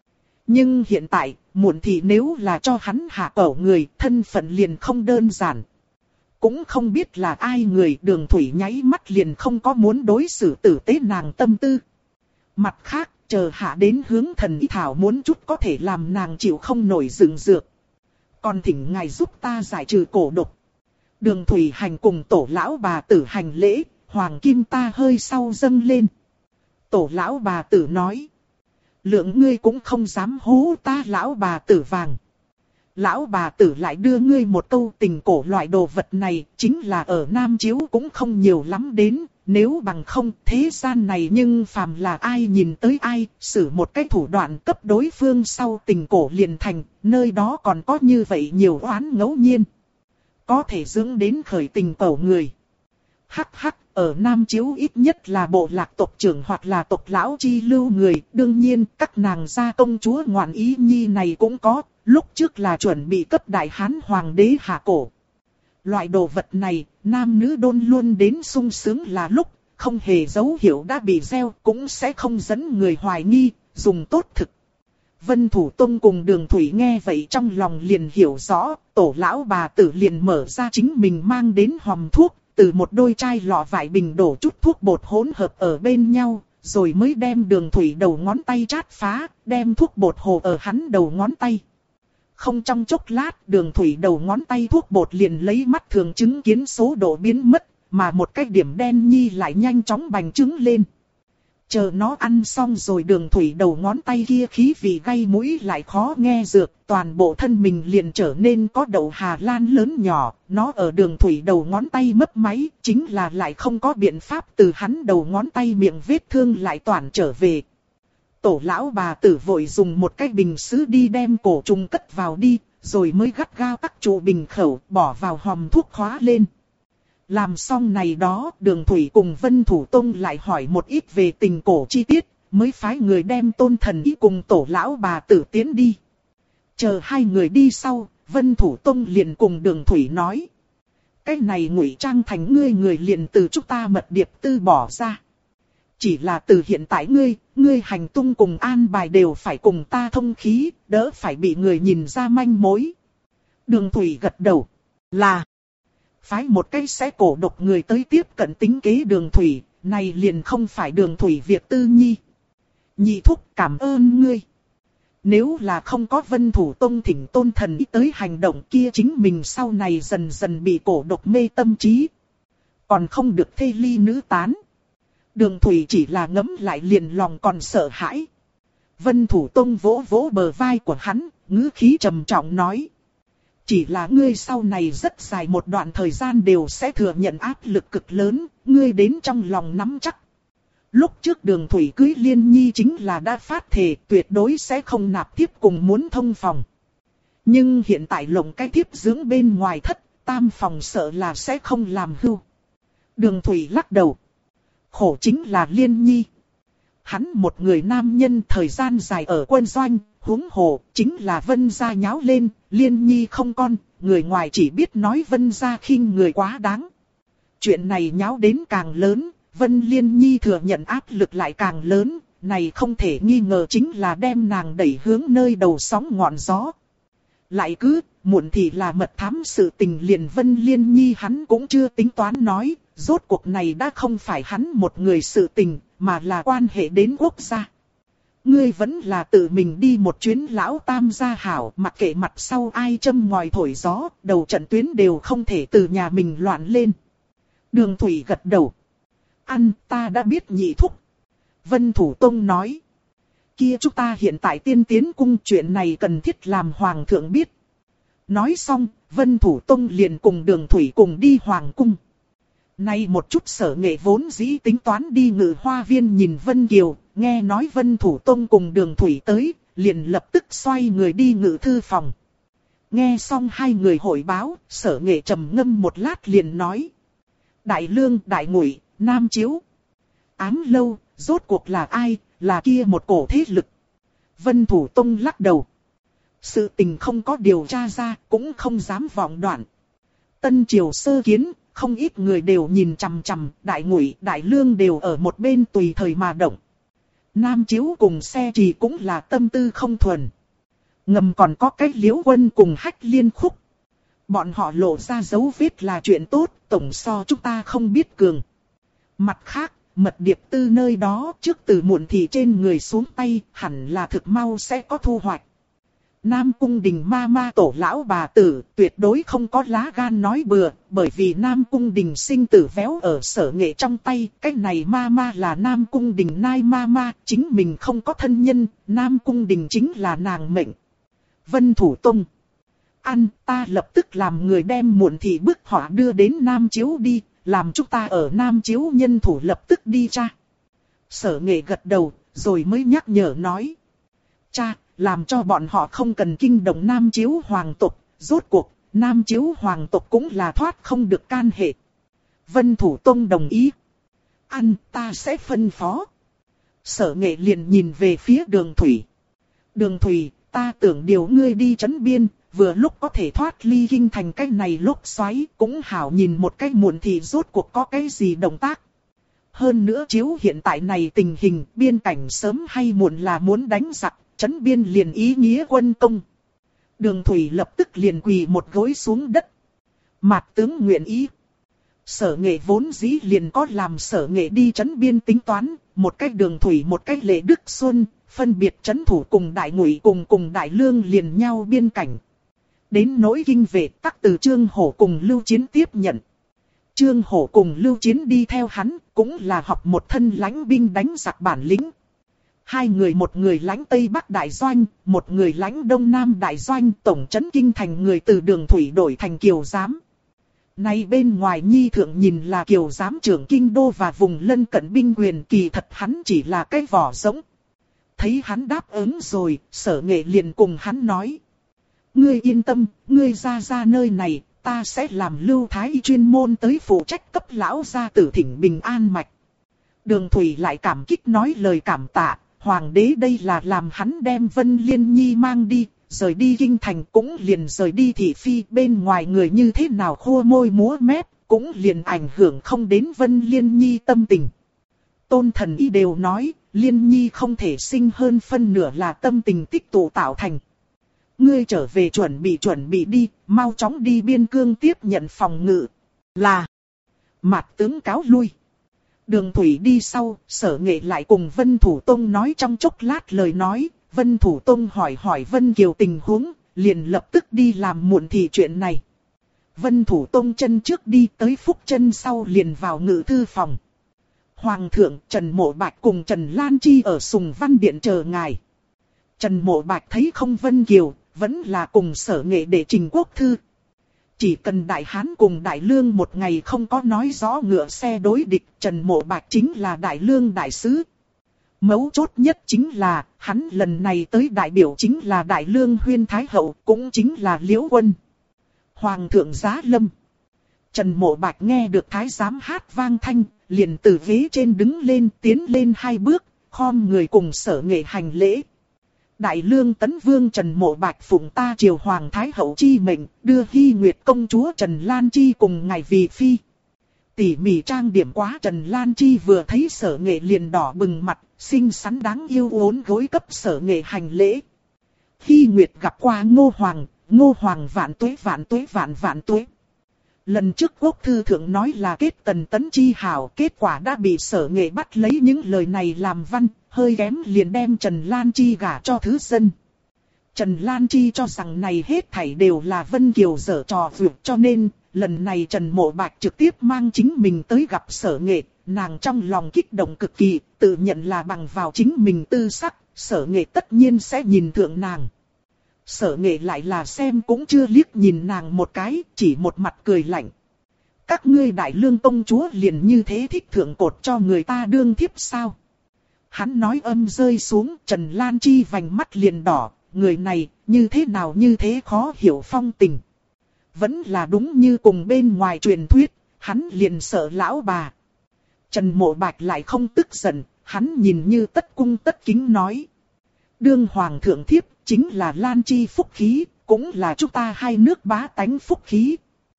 A: Nhưng hiện tại, muộn thì nếu là cho hắn hạ cẩu người, thân phận liền không đơn giản. Cũng không biết là ai người, Đường Thủy nháy mắt liền không có muốn đối xử tử tế nàng tâm tư. Mặt khác, chờ hạ đến hướng thần y thảo muốn chút có thể làm nàng chịu không nổi dựng dược. Còn thỉnh ngài giúp ta giải trừ cổ độc. Đường Thủy hành cùng tổ lão bà tử hành lễ, hoàng kim ta hơi sau dâng lên. Tổ lão bà tử nói. Lượng ngươi cũng không dám hố ta lão bà tử vàng. Lão bà tử lại đưa ngươi một câu tình cổ loại đồ vật này, chính là ở Nam Chiếu cũng không nhiều lắm đến, nếu bằng không thế gian này nhưng phàm là ai nhìn tới ai, sử một cái thủ đoạn cấp đối phương sau tình cổ liền thành, nơi đó còn có như vậy nhiều oán ngẫu nhiên. Có thể dưỡng đến khởi tình cổ người. Hắc hắc, ở Nam Chiếu ít nhất là bộ lạc tộc trưởng hoặc là tộc lão chi lưu người, đương nhiên các nàng gia công chúa ngoạn ý nhi này cũng có, lúc trước là chuẩn bị cấp đại hán hoàng đế hạ cổ. Loại đồ vật này, nam nữ đôn luôn đến sung sướng là lúc, không hề dấu hiệu đã bị gieo cũng sẽ không dẫn người hoài nghi, dùng tốt thực. Vân Thủ Tông cùng Đường Thủy nghe vậy trong lòng liền hiểu rõ, tổ lão bà tử liền mở ra chính mình mang đến hòm thuốc. Từ một đôi chai lọ vải bình đổ chút thuốc bột hỗn hợp ở bên nhau, rồi mới đem Đường Thủy đầu ngón tay chát phá, đem thuốc bột hồ ở hắn đầu ngón tay. Không trong chốc lát, Đường Thủy đầu ngón tay thuốc bột liền lấy mắt thường chứng kiến số độ biến mất, mà một cái điểm đen nhi lại nhanh chóng bành trướng lên. Chờ nó ăn xong rồi Đường Thủy đầu ngón tay kia khí vị gây mũi lại khó nghe dược, toàn bộ thân mình liền trở nên có đậu Hà Lan lớn nhỏ, nó ở Đường Thủy đầu ngón tay mấp máy, chính là lại không có biện pháp từ hắn đầu ngón tay miệng vết thương lại toàn trở về. Tổ lão bà tử vội dùng một cái bình sứ đi đem cổ trùng cất vào đi, rồi mới gắt gao tắc trụ bình khẩu, bỏ vào hòm thuốc khóa lên. Làm xong này đó, Đường Thủy cùng Vân Thủ Tông lại hỏi một ít về tình cổ chi tiết, mới phái người đem Tôn Thần Y cùng tổ lão bà tử tiến đi. Chờ hai người đi sau, Vân Thủ Tông liền cùng Đường Thủy nói. Cái này ngụy trang thành ngươi người liền từ chúng ta mật điệp tư bỏ ra. chỉ là từ hiện tại ngươi hành tung cùng an bài đều phải cùng ta thông khí, đỡ phải bị người nhìn ra manh mối. Đường Thủy gật đầu. Là. Phái một cái sẽ cổ độc người tới tiếp cận tính kế Đường Thủy, này liền không phải Đường Thủy việc tư nhi. Nhị thúc cảm ơn ngươi. Nếu là không có Vân Thủ Tông thỉnh tôn thần tới hành động kia, chính mình sau này dần dần bị cổ độc mê tâm trí. Còn không được thê ly nữ tán. Đường Thủy chỉ là ngẫm lại liền lòng còn sợ hãi. Vân Thủ Tông vỗ vỗ bờ vai của hắn, ngữ khí trầm trọng nói. Chỉ là ngươi sau này rất dài một đoạn thời gian đều sẽ thừa nhận áp lực cực lớn, ngươi đến trong lòng nắm chắc. Lúc trước Đường Thủy cưới Liên Nhi chính là đã phát thề tuyệt đối sẽ không nạp thiếp cùng muốn thông phòng. Nhưng hiện tại lộng cái thiếp dưỡng bên ngoài thất, tam phòng sợ là sẽ không làm hưu. Đường Thủy lắc đầu. Khổ chính là Liên Nhi. Hắn một người nam nhân thời gian dài ở quân doanh, huống hồ chính là Vân gia nháo lên, Liên Nhi không con, người ngoài chỉ biết nói Vân gia khinh người quá đáng. Chuyện này nháo đến càng lớn, Vân Liên Nhi thừa nhận áp lực lại càng lớn, này không thể nghi ngờ chính là đem nàng đẩy hướng nơi đầu sóng ngọn gió. Lại cứ, muộn thì là mật thám sự tình liền Vân Liên Nhi hắn cũng chưa tính toán nói, rốt cuộc này đã không phải hắn một người sự tình, mà là quan hệ đến quốc gia. Ngươi vẫn là tự mình đi một chuyến lão tam gia hảo, mặc kệ mặt sau ai châm ngòi thổi gió, đầu trận tuyến đều không thể từ nhà mình loạn lên. Đường Thủy gật đầu. Ta đã biết nhị thúc. Vân Thủ Tông nói. Kia chúng ta hiện tại tiên tiến cung, chuyện này cần thiết làm hoàng thượng biết. Nói xong, Vân Thủ Tông liền cùng Đường Thủy cùng đi hoàng cung. Nay một chút Sở Nghệ vốn dĩ tính toán đi Ngự Hoa Viên nhìn Vân Kiều, nghe nói Vân Thủ Tông cùng Đường Thủy tới, liền lập tức xoay người đi Ngự Thư phòng. Nghe xong hai người hội báo, Sở Nghệ trầm ngâm một lát liền nói. Đại Lương, Đại Ngụy, Nam Chiếu, Ám Lâu, rốt cuộc là ai, là kia một cổ thế lực. Vân Thủ Tông lắc đầu. Sự tình không có điều tra ra, cũng không dám vọng đoạn. Tân Triều sơ kiến, không ít người đều nhìn chằm chằm, Đại Ngụy, Đại Lương đều ở một bên tùy thời mà động. Nam Chiếu cùng Xe Trì cũng là tâm tư không thuần. Ngầm còn có cái Liễu Quân cùng Hách Liên Khúc. Bọn họ lộ ra dấu vết là chuyện tốt, tổng so chúng ta không biết cường. Mặt khác, Mật Điệp Tư nơi đó trước từ muộn thì trên người xuống tay, hẳn là thực mau sẽ có thu hoạch. Nam Cung Đình ma tổ lão bà tử tuyệt đối không có lá gan nói bừa, bởi vì Nam Cung Đình sinh tử véo ở Sở Nghệ trong tay, cái này ma là Nam Cung Đình nai ma, chính mình không có thân nhân, Nam Cung Đình chính là nàng mệnh. Vân Thủ Tông. Ta lập tức làm người đem muộn thị bức họa đưa đến Nam Chiếu đi, làm chúng ta ở Nam Chiếu nhân thủ lập tức đi cha. Sở Nghệ gật đầu, rồi mới nhắc nhở nói. Cha, làm cho bọn họ không cần kinh động Nam Chiếu hoàng tộc, rốt cuộc, Nam Chiếu hoàng tộc cũng là thoát không được can hệ. Vân Thủ Tông đồng ý. Ta sẽ phân phó. Sở Nghệ liền nhìn về phía Đường Thủy. Đường Thủy, ta tưởng điều ngươi đi trấn biên, vừa lúc có thể thoát ly kinh thành cái này lúc xoáy, cũng hảo nhìn một cái muộn thì rốt cuộc có cái gì động tác. Hơn nữa chiếu hiện tại này tình hình, biên cảnh sớm hay muộn là muốn đánh giặc, trấn biên liền ý nghĩa quân công. Đường Thủy lập tức liền quỳ một gối xuống đất. Mạt tướng nguyện ý. Sở Nghệ vốn dĩ liền có làm Sở Nghệ đi trấn biên tính toán, một cách Đường Thủy một cách Lệ Đức Xuân, phân biệt trấn thủ cùng Đại Ngụy cùng Đại Lương liền nhau biên cảnh. Đến nỗi kinh vệ tắc từ Trương Hổ cùng Lưu Chiến tiếp nhận. Trương Hổ cùng Lưu Chiến đi theo hắn, cũng là học một thân lãnh binh đánh giặc bản lĩnh. Hai người, một người lãnh Tây Bắc Đại Doanh, một người lãnh Đông Nam Đại Doanh, tổng trấn kinh thành người từ Đường Thủy đổi thành Kiều Giám. Nay bên ngoài nhi thượng nhìn là Kiều Giám trưởng kinh đô và vùng lân cận binh quyền, kỳ thật hắn chỉ là cái vỏ rỗng. Thấy hắn đáp ứng rồi, Sở Nghệ liền cùng hắn nói. Ngươi yên tâm, ngươi ra nơi này, ta sẽ làm Lưu Thái Y chuyên môn tới phụ trách cấp lão gia tử thỉnh bình an mạch. Đường Thủy lại cảm kích nói lời cảm tạ, hoàng đế đây là làm hắn đem Vân Liên Nhi mang đi, rời đi kinh thành cũng liền rời đi thị phi, bên ngoài người như thế nào khua môi múa mép, cũng liền ảnh hưởng không đến Vân Liên Nhi tâm tình. tôn thần y đều nói, Liên Nhi không thể sinh hơn phân nửa là tâm tình tích tụ tạo thành. Ngươi trở về chuẩn bị đi, mau chóng đi biên cương tiếp nhận phòng ngự. Là, Mạt tướng cáo lui. Đường thủy đi sau, Sở Nghệ lại cùng Vân Thủ Tông nói trong chốc lát lời nói. Vân Thủ Tông hỏi Vân Kiều tình huống, liền lập tức đi làm muộn thì chuyện này. Vân Thủ Tông chân trước đi tới Phúc chân sau liền vào ngự thư phòng. Hoàng thượng Trần Mộ Bạch cùng Trần Lan Chi ở Sùng Văn Điện chờ ngài. Trần Mộ Bạch thấy không Vân Kiều, vẫn là cùng Sở Nghệ để trình quốc thư. Chỉ cần Đại Hán cùng Đại Lương một ngày không có nói rõ ngựa xe đối địch, Trần Mộ Bạch chính là Đại Lương đại sứ. Mấu chốt nhất chính là, hắn lần này tới đại biểu chính là Đại Lương Huyên Thái Hậu, cũng chính là Liễu Quân. Hoàng thượng giá lâm. Trần Mộ Bạch nghe được thái giám hát vang thanh, liền từ ghế trên đứng lên tiến lên 2 bước, khom người cùng Sở Nghệ hành lễ. Đại Lương Tấn Vương Trần Mộ Bạch phụng ta triều Hoàng Thái Hậu chi mệnh, đưa Hy Nguyệt công chúa Trần Lan Chi cùng ngài vì phi. Tỉ mỉ trang điểm quá Trần Lan Chi vừa thấy Sở Nghệ liền đỏ bừng mặt, xinh xắn đáng yêu uốn gối cấp Sở Nghệ hành lễ. Hy Nguyệt gặp qua Ngô Hoàng vạn tuế vạn tuế. Lần trước quốc thư thượng nói là kết Tần Tấn chi hảo, kết quả đã bị Sở Nghệ bắt lấy những lời này làm văn, hơi kém liền đem Trần Lan Chi gả cho thứ dân. Trần Lan Chi cho rằng này hết thảy đều là Vân Kiều giở trò vượt, cho nên lần này Trần Mộ Bạch trực tiếp mang chính mình tới gặp Sở Nghệ, nàng trong lòng kích động cực kỳ, tự nhận là bằng vào chính mình tư sắc, Sở Nghệ tất nhiên sẽ nhìn thượng nàng. Sở Nghệ lại là xem cũng chưa liếc nhìn nàng một cái, chỉ một mặt cười lạnh. Các ngươi Đại Lương công chúa liền như thế thích thượng cột cho người ta đương thiếp sao? Hắn nói âm rơi xuống, Trần Lan Chi vành mắt liền đỏ, người này như thế nào như thế khó hiểu phong tình. Vẫn là đúng như cùng bên ngoài truyền thuyết, hắn liền sợ lão bà. Trần Mộ Bạch lại không tức giận, hắn nhìn như tất cung tất kính nói. Đương hoàng thượng thiếp, chính là Lan Chi phúc khí, cũng là chúng ta hai nước bá tánh phúc khí.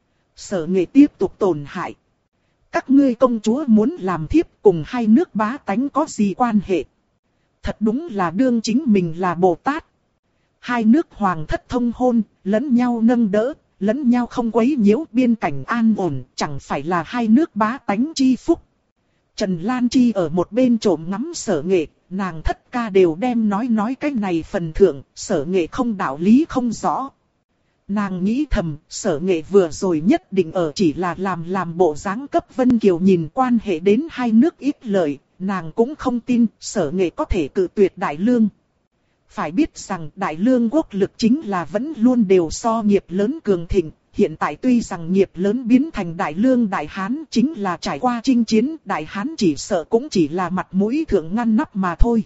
A: Sở Nghệ tiếp tục tổn hại. Các ngươi công chúa muốn làm thiếp cùng hai nước bá tánh có gì quan hệ? Thật đúng là đương chính mình là Bồ Tát. Hai nước hoàng thất thông hôn, lẫn nhau nâng đỡ, lẫn nhau không quấy nhiễu, biên cảnh an ổn, chẳng phải là hai nước bá tánh chi phúc. Trần Lan Chi ở một bên trộm ngắm Sở Nghệ, nàng thất ca đều đem nói cái này phần thượng, Sở Nghệ không đạo lý không rõ. Nàng nghĩ thầm, Sở Nghệ vừa rồi nhất định ở chỉ là làm bộ dáng cấp Vân Kiều nhìn quan hệ đến hai nước ít lợi, nàng cũng không tin Sở Nghệ có thể cự tuyệt Đại Lương. Phải biết rằng Đại Lương quốc lực chính là vẫn luôn đều so nghiệp lớn cường thịnh, hiện tại tuy rằng nghiệp lớn biến thành Đại Lương Đại Hán chính là trải qua chinh chiến, Đại Hán chỉ sợ cũng chỉ là mặt mũi thượng ngăn nắp mà thôi.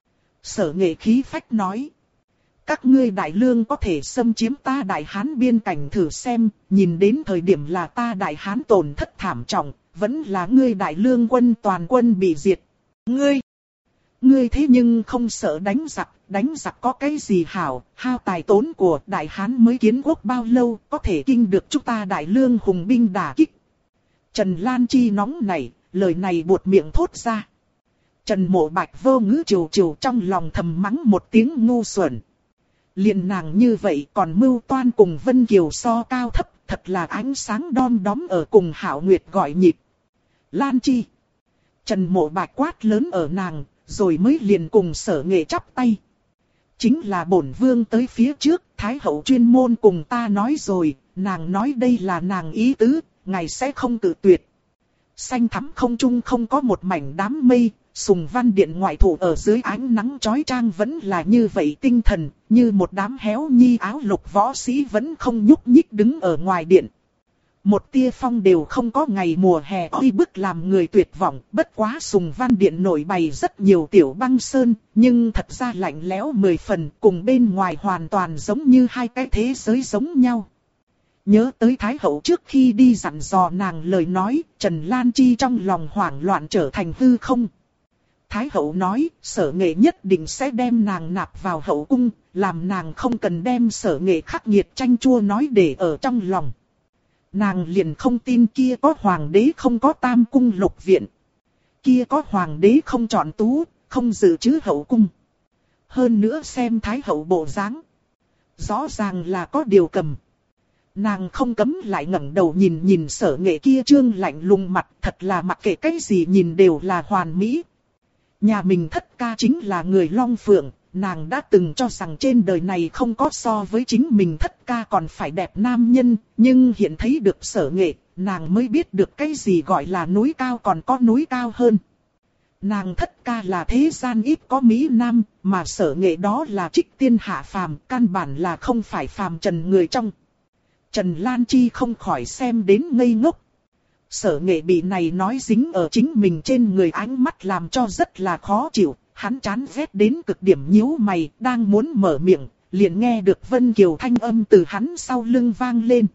A: Sở Nghệ khí phách nói. Các ngươi Đại Lương có thể xâm chiếm ta Đại Hán biên cảnh thử xem, nhìn đến thời điểm là ta Đại Hán tổn thất thảm trọng, vẫn là ngươi Đại Lương quân toàn quân bị diệt. Ngươi thế nhưng không sợ đánh giặc có cái gì hảo, hao tài tốn của Đại Hán mới kiến quốc bao lâu, có thể kinh được chúng ta Đại Lương hùng binh đả kích. Trần Lan Chi nóng nảy, lời này buột miệng thốt ra. Trần Mộ Bạch vô ngữ trừ trong lòng thầm mắng một tiếng ngu xuẩn. Liền nàng như vậy còn mưu toan cùng Vân Kiều so cao thấp, thật là ánh sáng đom đóm ở cùng Hạo Nguyệt gọi nhịp. Lan Chi. Trần Mộ Bạch quát lớn ở nàng, rồi mới liền cùng Sở Nghệ chắp tay. Chính là bổn vương tới phía trước, Thái hậu chuyên môn cùng ta nói rồi, nàng nói đây là nàng ý tứ, ngài sẽ không cự tuyệt. Xanh thắm không trung không có một mảnh đám mây, Sùng Văn Điện ngoại thủ ở dưới ánh nắng chói chang vẫn là như vậy tinh thần, như một đám héo nhi áo lục võ sĩ vẫn không nhúc nhích đứng ở ngoài điện. Một tia phong đều không có, ngày mùa hè oi bức làm người tuyệt vọng, bất quá Sùng Văn Điện nổi bày rất nhiều tiểu băng sơn, nhưng thật ra lạnh lẽo 10 phần, cùng bên ngoài hoàn toàn giống như hai cái thế giới giống nhau. Nhớ tới Thái hậu trước khi đi dặn dò nàng lời nói, Trần Lan Chi trong lòng hoảng loạn trở thành hư không. Thái hậu nói, Sở Nghệ nhất định sẽ đem nàng nạp vào hậu cung, làm nàng không cần đem Sở Nghệ khắc nghiệt chanh chua nói để ở trong lòng. Nàng liền không tin kia có hoàng đế không có tam cung lục viện. Kia có hoàng đế không chọn tú, không dự trữ hậu cung. Hơn nữa xem thái hậu bộ dáng, rõ ràng là có điều cầm. Nàng không cấm lại ngẩng đầu nhìn nhìn Sở Nghệ kia trương lạnh lùng mặt, thật là mặc kệ cái gì nhìn đều là hoàn mỹ. Nhà mình thất ca chính là người Long Phượng, nàng đã từng cho rằng trên đời này không có so với chính mình thất ca còn phải đẹp nam nhân, nhưng hiện thấy được Sở Nghệ, nàng mới biết được cái gì gọi là núi cao còn có núi cao hơn. Nàng thất ca là thế gian ít có mỹ nam, mà Sở Nghệ đó là trích tiên hạ phàm, căn bản là không phải phàm trần người trong. Trần Lan Chi không khỏi xem đến ngây ngốc. Sở Nghệ bị này nói dính ở chính mình trên người, ánh mắt làm cho rất là khó chịu, hắn chán ghét đến cực điểm nhíu mày, đang muốn mở miệng, liền nghe được Vân Kiều thanh âm từ hắn sau lưng vang lên.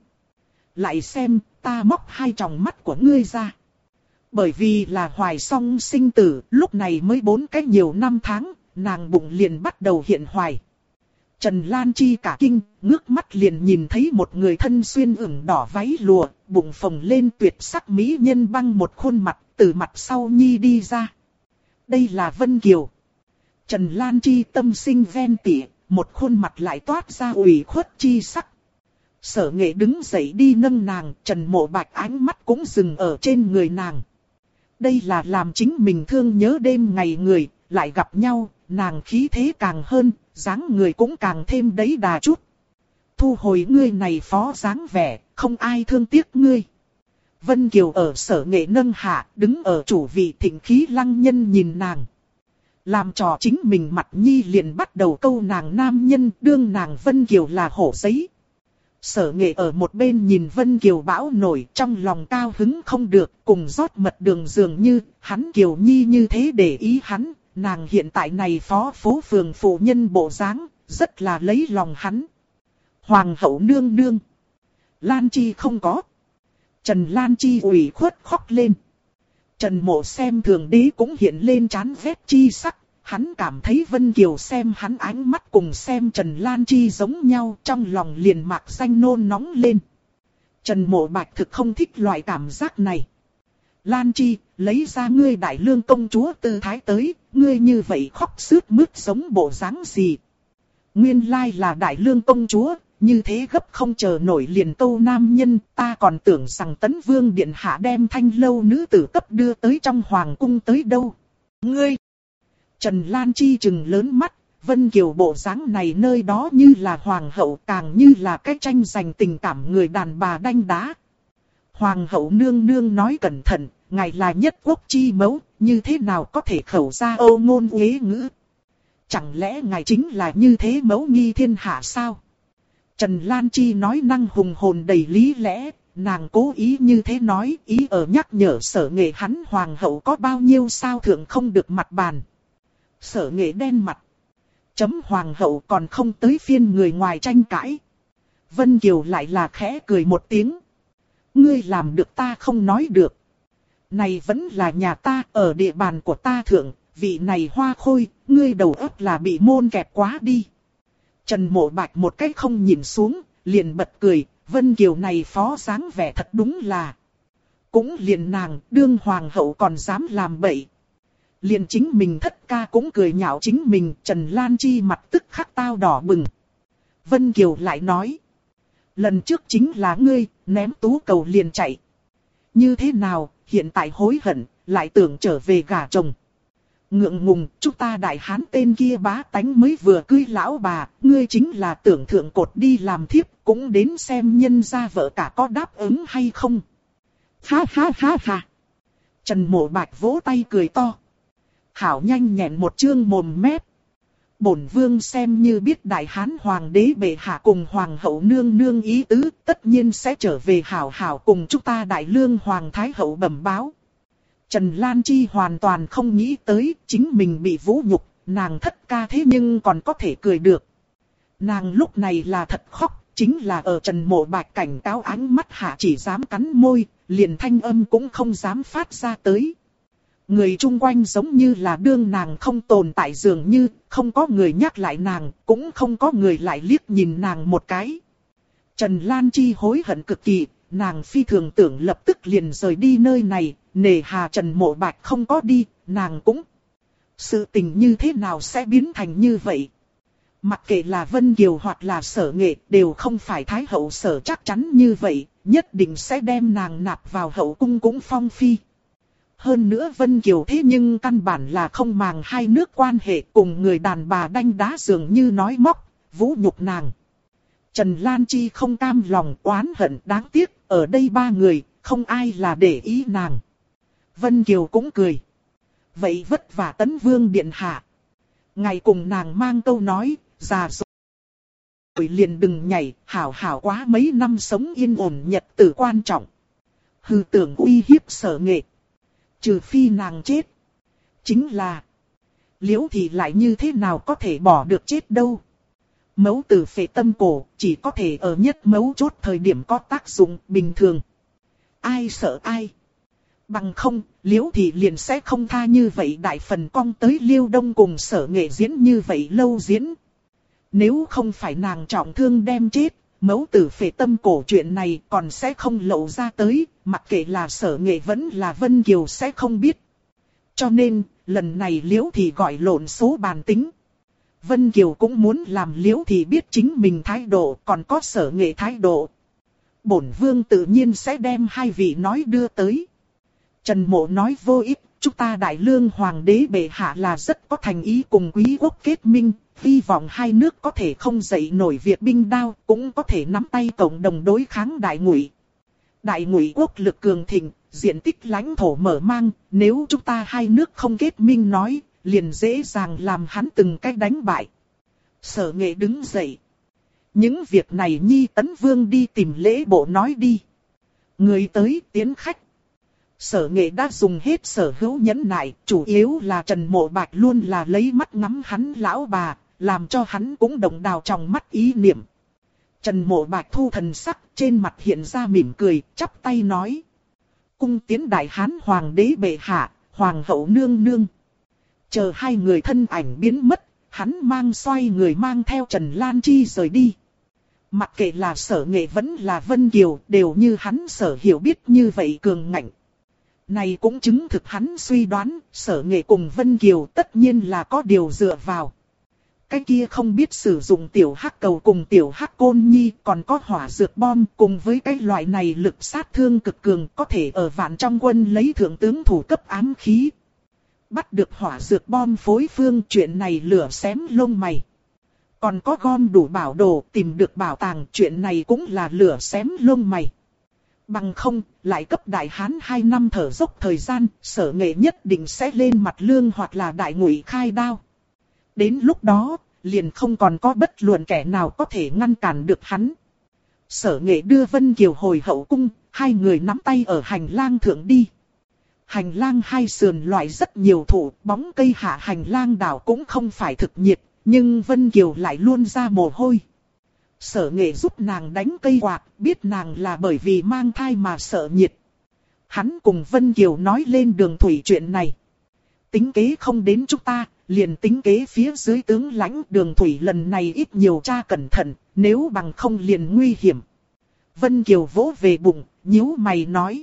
A: Lại xem, ta móc hai tròng mắt của ngươi ra. Bởi vì là hoài song sinh tử, lúc này mới 4 cái nhiều năm tháng, nàng bụng liền bắt đầu hiện hoài. Trần Lan Chi cả kinh, ngước mắt liền nhìn thấy một người thân xuyên ửng đỏ váy lụa, bụng phồng lên tuyệt sắc mỹ nhân băng một khuôn mặt, từ mặt sau nhi đi ra. Đây là Vân Kiều. Trần Lan Chi tâm sinh ven tỉ, một khuôn mặt lại toát ra ủy khuất chi sắc. Sở Nghệ đứng dậy đi nâng nàng, Trần Mộ Bạch ánh mắt cũng dừng ở trên người nàng. Đây là làm chính mình thương nhớ đêm ngày người, lại gặp nhau, nàng khí thế càng hơn, dáng người cũng càng thêm đấy đà chút. Thu hồi ngươi này phó dáng vẻ, không ai thương tiếc ngươi. Vân Kiều ở Sở Nghệ nâng hạ, đứng ở chủ vị thịnh khí lăng nhân nhìn nàng. Làm trò chính mình mặt nhi liền bắt đầu câu nàng nam nhân, đương nàng Vân Kiều là hổ giấy. Sở Nghệ ở một bên nhìn Vân Kiều bão nổi, trong lòng cao hứng không được, cùng rót mật đường dường như, hắn Kiều Nhi như thế để ý hắn, nàng hiện tại này phó phố phường phụ nhân bộ dáng, rất là lấy lòng hắn. Hoàng hậu nương nương. Lan Chi không có. Trần Lan Chi ủy khuất khóc lên. Trần Mộ xem thường đế cũng hiện lên chán ghét chi sắc. Hắn cảm thấy Vân Kiều xem hắn ánh mắt cùng xem Trần Lan Chi giống nhau, trong lòng liền mạc xanh nôn nóng lên. Trần Mộ Bạch thực không thích loại cảm giác này. Lan Chi, lấy ra ngươi đại lương công chúa tư thái tới, ngươi như vậy khóc sướt mướt giống bộ dáng gì. Nguyên lai là đại lương công chúa, như thế gấp không chờ nổi liền câu nam nhân, ta còn tưởng rằng Tấn Vương Điện Hạ đem thanh lâu nữ tử cấp đưa tới trong hoàng cung tới đâu. Ngươi! Trần Lan Chi trừng lớn mắt, Vân Kiều bộ dáng này nơi đó như là hoàng hậu, càng như là cái tranh giành tình cảm người đàn bà đanh đá. Hoàng hậu nương nương nói cẩn thận, ngài là nhất quốc chi mẫu, như thế nào có thể khẩu ra âu ngôn uế ngữ. Chẳng lẽ ngài chính là như thế mẫu nghi thiên hạ sao? Trần Lan Chi nói năng hùng hồn đầy lý lẽ, nàng cố ý như thế nói, ý ở nhắc nhở Sở Nghệ hắn hoàng hậu có bao nhiêu sao thượng không được mặt bàn. Sở Nghệ đen mặt. Chấm hoàng hậu còn không tới phiên người ngoài tranh cãi. Vân Kiều lại là khẽ cười một tiếng. Ngươi làm được ta không nói được. Này vẫn là nhà ta, ở địa bàn của ta thượng, vị này hoa khôi, ngươi đầu óc là bị môn kẹp quá đi. Trần Mộ Bạch một cách không nhìn xuống, liền bật cười, Vân Kiều này phó dáng vẻ thật đúng là. Cũng liền nàng, đương hoàng hậu còn dám làm bậy. Liền chính mình thất ca cũng cười nhạo chính mình, Trần Lan Chi mặt tức khắc tao đỏ bừng. Vân Kiều lại nói, lần trước chính là ngươi, ném tú cầu liền chạy. Như thế nào, hiện tại hối hận, lại tưởng trở về gả chồng. Ngượng ngùng, chúng ta đại hán tên kia bá tánh mới vừa cưới lão bà, ngươi chính là tưởng thượng cột đi làm thiếp, cũng đến xem nhân gia vợ cả có đáp ứng hay không. Ha ha ha ha. Trần Mộ Bạch vỗ tay cười to. Hảo nhanh nhẹn một chương mồm mép. Bổn vương xem như biết đại hán hoàng đế bệ hạ cùng hoàng hậu nương nương ý tứ, tất nhiên sẽ trở về hảo hảo cùng chúng ta đại lương hoàng thái hậu bẩm báo. Trần Lan Chi hoàn toàn không nghĩ tới chính mình bị vũ nhục, nàng thất ca thế nhưng còn có thể cười được. Nàng lúc này là thật khóc, chính là ở Trần Mộ Bạch cảnh cáo ánh mắt hạ chỉ dám cắn môi, liền thanh âm cũng không dám phát ra tới. Người chung quanh giống như là đương nàng không tồn tại, dường như không có người nhắc lại nàng, cũng không có người lại liếc nhìn nàng một cái. Trần Lan Chi hối hận cực kỳ, nàng phi thường tưởng lập tức liền rời đi nơi này, nề hà Trần Mộ Bạch không có đi, nàng cũng. Sự tình như thế nào sẽ biến thành như vậy? Mặc kệ là Vân Kiều hoặc là Sở Nghệ đều không phải Thái hậu Sở chắc chắn như vậy, nhất định sẽ đem nàng nạp vào hậu cung cũng phong phi. Hơn nữa Vân Kiều thế nhưng căn bản là không màng hai nước quan hệ, cùng người đàn bà đanh đá dường như nói móc, vũ nhục nàng. Trần Lan Chi không cam lòng, oán hận, đáng tiếc, ở đây ba người, không ai là để ý nàng. Vân Kiều cũng cười. Vậy vất vả Tấn Vương điện hạ. Ngày cùng nàng mang câu nói, già rồi liền đừng nhảy, hảo hảo quá mấy năm sống yên ổn nhật tử quan trọng. Hư tưởng uy hiếp Sở Nghệ. Trừ phi nàng chết. Chính là, Liễu thì lại như thế nào có thể bỏ được chết đâu. Mấu tử phệ tâm cổ, chỉ có thể ở nhất mấu chốt thời điểm có tác dụng bình thường. Ai sợ ai? Bằng không, Liễu thì liền sẽ không tha như vậy đại phần cong tới Liêu Đông cùng Sở Nghệ diễn như vậy lâu diễn. Nếu không phải nàng trọng thương đem chết, mấu tử phệ tâm cổ chuyện này còn sẽ không lộ ra tới, mặc kệ là Sở Nghệ vẫn là Vân Kiều sẽ không biết. Cho nên, lần này Liễu thì gọi lộn số bàn tính. Vân Kiều cũng muốn làm Liễu thì biết chính mình thái độ, còn có Sở Nghệ thái độ. Bổn vương tự nhiên sẽ đem hai vị nói đưa tới. Trần Mộ nói vô ích, chúng ta Đại Lương Hoàng đế bệ hạ là rất có thành ý cùng quý quốc kết minh, hy vọng hai nước có thể không dậy nổi việc binh đao, cũng có thể nắm tay cộng đồng đối kháng Đại Ngụy. Đại Ngụy quốc lực cường thịnh, diện tích lãnh thổ mở mang, nếu chúng ta hai nước không kết minh nói, liền dễ dàng làm hắn từng cách đánh bại. Sở Nghệ đứng dậy. Những việc này Nhi Tấn Vương đi tìm lễ bộ nói đi. Người tới tiến khách. Sở Nghệ đã dùng hết sở hữu nhẫn nại, chủ yếu là Trần Mộ Bạch luôn là lấy mắt ngắm hắn lão bà, làm cho hắn cũng động đào trong mắt ý niệm. Trần Mộ Bạch thu thần sắc, trên mặt hiện ra mỉm cười, chắp tay nói. Cung tiến Đại Hán Hoàng đế bệ hạ, Hoàng hậu nương nương. Chờ hai người thân ảnh biến mất, hắn mang xoay người mang theo Trần Lan Chi rời đi. Mặc kệ là Sở Nghệ vẫn là Vân Kiều, đều như hắn sở hiểu biết như vậy cường ngạnh. Này cũng chứng thực hắn suy đoán, Sở Nghệ cùng Vân Kiều tất nhiên là có điều dựa vào. Cái kia không biết sử dụng tiểu hắc cầu cùng tiểu hắc côn nhi, còn có hỏa dược bom, cùng với cái loại này lực sát thương cực cường, có thể ở vạn trong quân lấy thượng tướng thủ cấp ám khí. Bắt được hỏa dược bom phối phương, chuyện này lửa xém lông mày. Còn có gom đủ bảo đồ, tìm được bảo tàng, chuyện này cũng là lửa xém lông mày. Bằng không, lại cấp Đại Hán 2 năm thở dốc thời gian, Sở Nghệ nhất định sẽ lên mặt Lương hoặc là Đại Ngụy khai đao. Đến lúc đó, liền không còn có bất luận kẻ nào có thể ngăn cản được hắn. Sở Nghệ đưa Vân Kiều hồi hậu cung, hai người nắm tay ở hành lang thượng đi. Hành lang hai sườn loại rất nhiều thụ, bóng cây hạ hành lang đảo cũng không phải thực nhiệt, nhưng Vân Kiều lại luôn ra mồ hôi. Sở Nghệ giúp nàng đánh cây quạt, biết nàng là bởi vì mang thai mà sợ nhiệt. Hắn cùng Vân Kiều nói lên đường thủy chuyện này. Tính kế không đến chúng ta, liền tính kế phía dưới tướng lãnh, đường thủy lần này ít nhiều tra cẩn thận, nếu bằng không liền nguy hiểm. Vân Kiều vỗ về bụng, nhíu mày nói.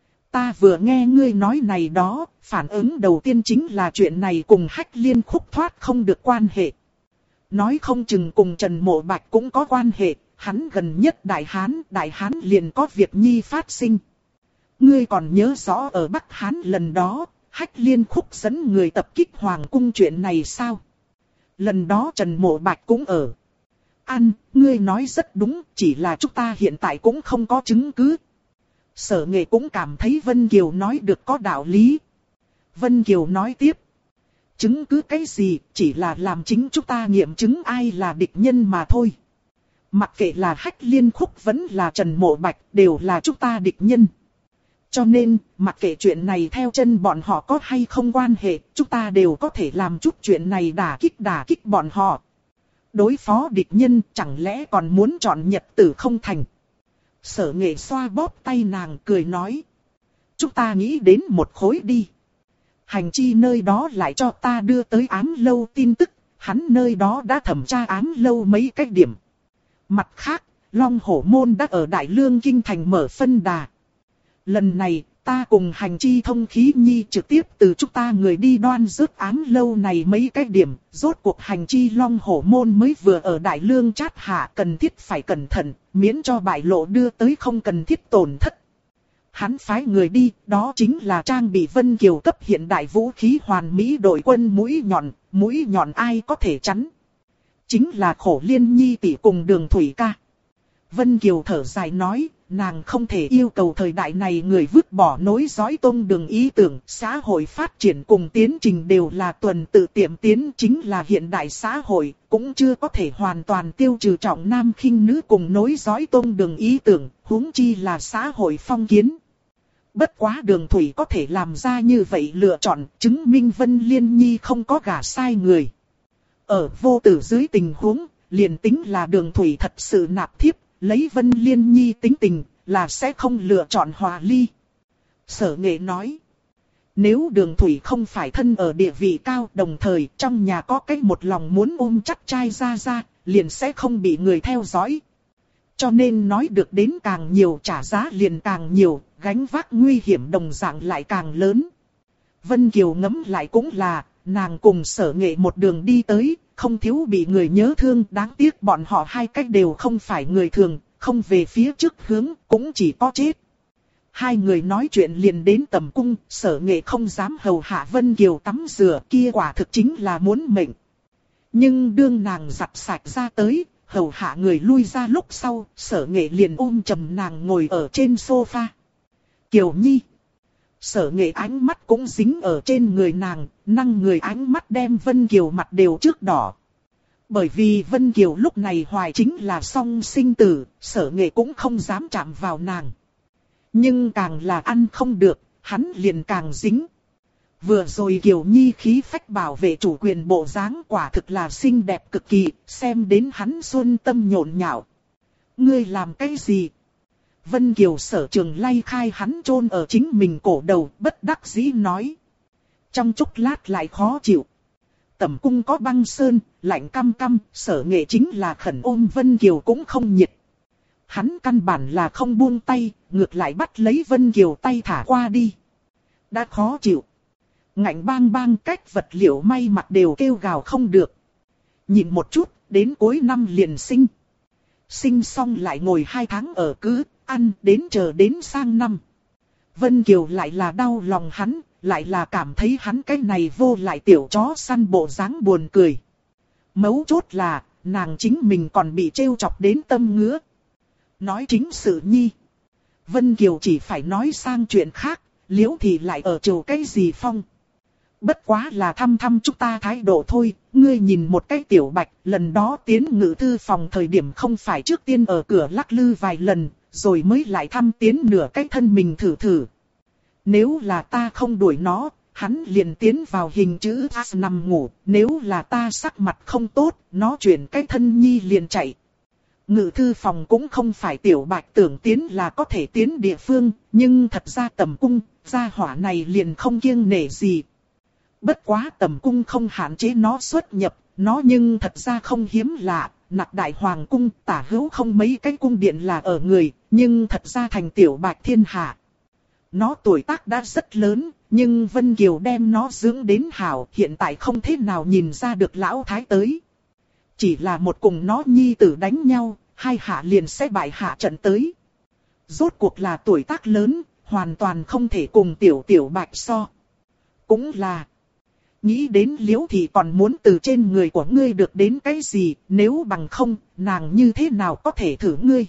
A: Ta vừa nghe ngươi nói này đó, phản ứng đầu tiên chính là chuyện này cùng Hách Liên khúc thoát không được quan hệ. Nói không chừng cùng Trần Mộ Bạch cũng có quan hệ, hắn gần nhất Đại Hán liền có việc nhi phát sinh. Ngươi còn nhớ rõ ở Bắc Hán lần đó, Hách Liên khúc dẫn người tập kích Hoàng cung chuyện này sao? Lần đó Trần Mộ Bạch cũng ở. Ngươi nói rất đúng, chỉ là chúng ta hiện tại cũng không có chứng cứ. Sở Nghệ cũng cảm thấy Vân Kiều nói được có đạo lý. Vân Kiều nói tiếp. Chứng cứ cái gì, chỉ là làm chính chúng ta nghiệm chứng ai là địch nhân mà thôi. Mặc kệ là Hách Liên khúc vẫn là Trần Mộ Bạch, đều là chúng ta địch nhân. Cho nên, mặc kệ chuyện này theo chân bọn họ có hay không quan hệ, chúng ta đều có thể làm chút chuyện này đả kích bọn họ. Đối phó địch nhân, chẳng lẽ còn muốn chọn nhật tử không thành. Sở Nghệ xoa bóp tay nàng cười nói. Chúng ta nghĩ đến một khối đi. Hành chi nơi đó lại cho ta đưa tới ám lâu tin tức, hắn nơi đó đã thẩm tra ám lâu mấy cái điểm. Mặt khác, Long Hổ Môn đã ở Đại Lương Kinh Thành mở phân đà. Lần này, ta cùng hành chi thông khí nhi trực tiếp từ chúng ta người đi đoan rước ám lâu này mấy cái điểm, rốt cuộc hành chi Long Hổ Môn mới vừa ở Đại Lương chát hạ, cần thiết phải cẩn thận, miễn cho bại lộ đưa tới không cần thiết tổn thất. Hắn phái người đi, đó chính là trang bị Vân Kiều cấp hiện đại vũ khí hoàn mỹ đội quân mũi nhọn ai có thể chắn. Chính là Khổ Liên Nhi tỷ cùng Đường Thủy ca. Vân Kiều thở dài nói, nàng không thể yêu cầu thời đại này người vứt bỏ nối dõi tông đường ý tưởng, xã hội phát triển cùng tiến trình đều là tuần tự tiệm tiến, chính là hiện đại xã hội, cũng chưa có thể hoàn toàn tiêu trừ trọng nam khinh nữ cùng nối dõi tông đường ý tưởng, huống chi là xã hội phong kiến. Bất quá Đường Thủy có thể làm ra như vậy lựa chọn, chứng minh Vân Liên Nhi không có gả sai người. Ở vô tử dưới tình huống, liền tính là Đường Thủy thật sự nạp thiếp, lấy Vân Liên Nhi tính tình, là sẽ không lựa chọn hòa ly. Sở Nghệ nói, nếu Đường Thủy không phải thân ở địa vị cao, đồng thời trong nhà có cái một lòng muốn ôm chắc trai ra, liền sẽ không bị người theo dõi. Cho nên nói được đến càng nhiều trả giá liền càng nhiều, gánh vác nguy hiểm đồng dạng lại càng lớn. Vân Kiều ngẫm lại cũng là, nàng cùng Sở Nghệ một đường đi tới, không thiếu bị người nhớ thương, đáng tiếc bọn họ hai cách đều không phải người thường, không về phía trước hướng, cũng chỉ có chết. Hai người nói chuyện liền đến tầm cung, Sở Nghệ không dám hầu hạ Vân Kiều tắm rửa, kia quả thực chính là muốn mệnh. Nhưng đương nàng giặt sạch ra tới, hầu hạ người lui ra lúc sau, Sở Nghệ liền ôm chầm nàng ngồi ở trên sofa. Kiều Nhi. Sở Nghệ ánh mắt cũng dính ở trên người nàng, năng người ánh mắt đem Vân Kiều mặt đều trước đỏ. Bởi vì Vân Kiều lúc này hoài chính là song sinh tử, Sở Nghệ cũng không dám chạm vào nàng. Nhưng càng là ăn không được, hắn liền càng dính. Vừa rồi Kiều Nhi khí phách bảo vệ chủ quyền bộ dáng quả thực là xinh đẹp cực kỳ, xem đến hắn xuân tâm nhộn nhạo. Ngươi làm cái gì? Vân Kiều Sở Trường lay khai hắn chôn ở chính mình cổ đầu, bất đắc dĩ nói. Trong chốc lát lại khó chịu. Tẩm cung có băng sơn, lạnh căm căm, Sở Nghệ chính là khẩn ôm Vân Kiều cũng không nhiệt. Hắn căn bản là không buông tay, ngược lại bắt lấy Vân Kiều tay thả qua đi. Đã khó chịu. Ngạnh bang bang cách vật liệu may mặc đều kêu gào không được. Nhìn một chút, đến cuối năm liền sinh. Sinh xong lại ngồi 2 tháng ở cứ, ăn đến chờ đến sang năm. Vân Kiều lại là đau lòng hắn, lại là cảm thấy hắn cái này vô lại tiểu chó săn bộ dáng buồn cười. Mấu chốt là, nàng chính mình còn bị trêu chọc đến tâm ngứa. Nói chính sự nhi. Vân Kiều chỉ phải nói sang chuyện khác, liễu thì lại ở chiều cái gì phong. Bất quá là thăm chúng ta thái độ thôi, ngươi nhìn một cái tiểu bạch, lần đó tiến ngự thư phòng thời điểm không phải trước tiên ở cửa lắc lư vài lần, rồi mới lại thăm tiến nửa cái thân mình thử. Nếu là ta không đuổi nó, hắn liền tiến vào hình chữ A nằm ngủ, nếu là ta sắc mặt không tốt, nó chuyển cái thân nhi liền chạy. Ngự thư phòng cũng không phải tiểu bạch tưởng tiến là có thể tiến địa phương, nhưng thật ra tầm cung, gia hỏa này liền không kiêng nể gì. Bất quá tầm cung không hạn chế nó xuất nhập, nó nhưng thật ra không hiếm lạ, nặc đại hoàng cung tả hữu không mấy cái cung điện là ở người, nhưng thật ra thành tiểu bạch thiên hạ. Nó tuổi tác đã rất lớn, nhưng Vân Kiều đem nó dưỡng đến hảo, hiện tại không thế nào nhìn ra được lão thái tới. Chỉ là một cùng nó nhi tử đánh nhau, hai hạ liền sẽ bại hạ trận tới. Rốt cuộc là tuổi tác lớn, hoàn toàn không thể cùng tiểu bạch so. Cũng là, nghĩ đến liễu thì còn muốn từ trên người của ngươi được đến cái gì, nếu bằng không, nàng như thế nào có thể thử ngươi.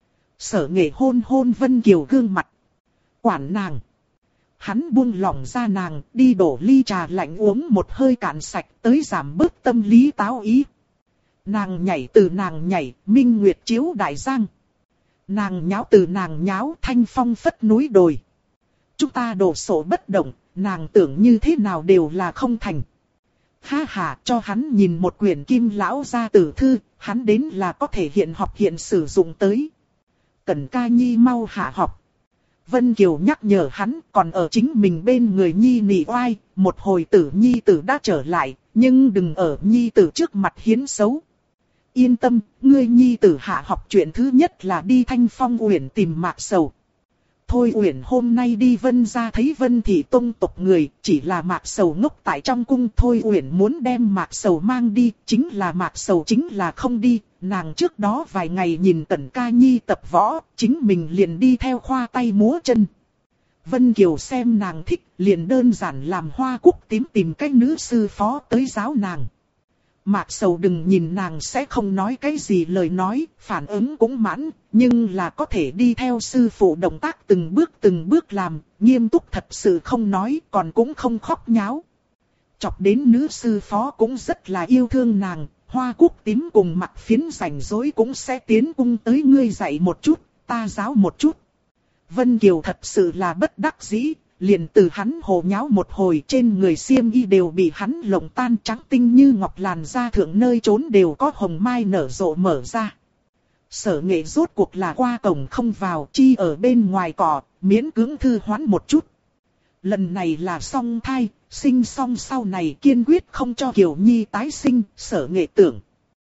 A: Sở Nghệ hôn Vân Kiều gương mặt. Quản nàng. Hắn buông lỏng ra nàng, đi đổ ly trà lạnh uống một hơi cạn sạch tới giảm bớt tâm lý táo ý. Nàng nhảy từ nàng nhảy, minh nguyệt chiếu đại giang. Nàng nháo từ nàng nháo, thanh phong phất núi đồi. Chúng ta đổ sổ bất động, nàng tưởng như thế nào đều là không thành. Ha ha, cho hắn nhìn một quyển Kim Lão gia tử thư, hắn đến là có thể hiện học hiện sử dụng tới. Cẩn ca nhi mau hạ học. Vân Kiều nhắc nhở hắn, còn ở chính mình bên người nhi nỉ oai, một hồi tử nhi tử đã trở lại, nhưng đừng ở nhi tử trước mặt hiến xấu. yên tâm, ngươi nhi tử hạ học chuyện thứ nhất là đi Thanh Phong Uyển tìm Mạc Sầu. Thôi Uyển hôm nay đi Vân gia thấy Vân Thị Tông tộc người, chỉ là Mạc Sầu ngốc tại trong cung. Thôi Uyển muốn đem Mạc Sầu mang đi, chính là Mạc Sầu chính là không đi. Nàng trước đó vài ngày nhìn Cẩn Ca Nhi tập võ, chính mình liền đi theo khoa tay múa chân. Vân Kiều xem nàng thích, liền đơn giản làm hoa cúc tím tìm cách nữ sư phó tới giáo nàng. Mạc Sầu đừng nhìn nàng sẽ không nói cái gì lời nói, phản ứng cũng mãn, nhưng là có thể đi theo sư phụ động tác từng bước làm, nghiêm túc thật sự không nói, còn cũng không khóc nháo. Chọc đến nữ sư phó cũng rất là yêu thương nàng, hoa cúc tím cùng mặt phiến rảnh rỗi cũng sẽ tiến cung tới ngươi dạy một chút, ta giáo một chút. Vân Kiều thật sự là bất đắc dĩ. Liền từ hắn hồ nháo một hồi, trên người xiêm y đều bị hắn lộng tan trắng tinh như ngọc, làn da thượng nơi trốn đều có hồng mai nở rộ mở ra. Sở Nghệ rốt cuộc là qua cổng không vào, chi ở bên ngoài cỏ, miễn cưỡng thư hoán một chút. Lần này là song thai, sinh xong sau này kiên quyết không cho Kiều Nhi tái sinh. Sở Nghệ tưởng,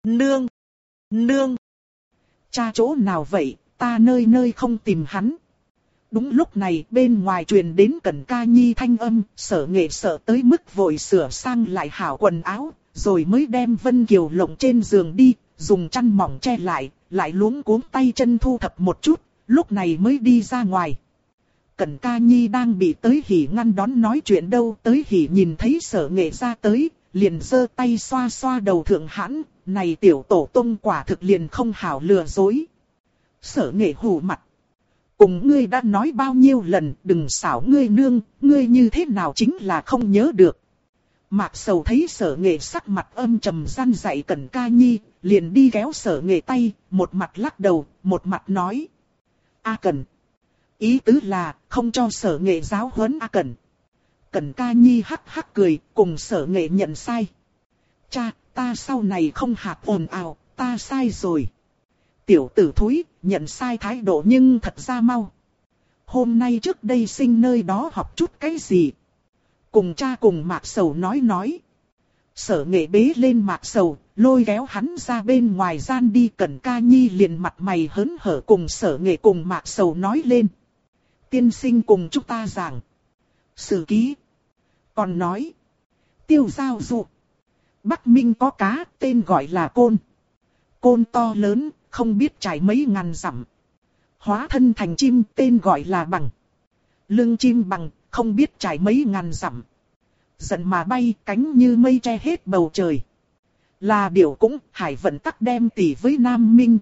A: nương, cha chỗ nào vậy, ta nơi nơi không tìm hắn. Đúng lúc này bên ngoài truyền đến Cẩn Ca Nhi thanh âm, Sở Nghệ sợ tới mức vội sửa sang lại hảo quần áo, rồi mới đem Vân Kiều lộng trên giường đi, dùng chăn mỏng che lại luống cuống tay chân thu thập một chút, lúc này mới đi ra ngoài. Cẩn Ca Nhi đang bị Tới Hỉ ngăn đón nói chuyện đâu, Tới Hỉ nhìn thấy Sở Nghệ ra tới, liền giơ tay xoa xoa đầu thượng hãn, này tiểu tổ tông quả thực liền không hảo lừa dối. Sở Nghệ hù mặt. Cùng ngươi đã nói bao nhiêu lần, đừng xảo ngươi nương, ngươi như thế nào chính là không nhớ được. Mạc Sầu thấy Sở Nghệ sắc mặt âm trầm gian dạy Cẩn Ca Nhi, liền đi kéo Sở Nghệ tay, một mặt lắc đầu, một mặt nói. A Cẩn. Ý tứ là, không cho Sở Nghệ giáo huấn A Cẩn. Cẩn Ca Nhi hắc hắc cười, cùng Sở Nghệ nhận sai. Cha, ta sau này không hạt ồn ào, ta sai rồi. Tiểu tử thúi, nhận sai thái độ nhưng thật ra mau. Hôm nay trước đây sinh nơi đó học chút cái gì? Cùng cha cùng Mạc Sầu nói. Sở Nghệ bế lên Mạc Sầu, lôi kéo hắn ra bên ngoài gian đi. Cẩn Ca Nhi liền mặt mày hớn hở cùng Sở Nghệ cùng Mạc Sầu nói lên. Tiên sinh cùng chúng ta giảng. Sử ký. Còn nói. Tiêu giao dụ. Bắc Minh có cá, tên gọi là côn. Côn to lớn, không biết trải mấy ngàn dặm. Hóa thân thành chim, tên gọi là bằng. Lưng chim bằng, không biết trải mấy ngàn dặm. Giận mà bay, cánh như mây che hết bầu trời. Là điểu cũng, hải vận tắc đem tỷ với Nam Minh.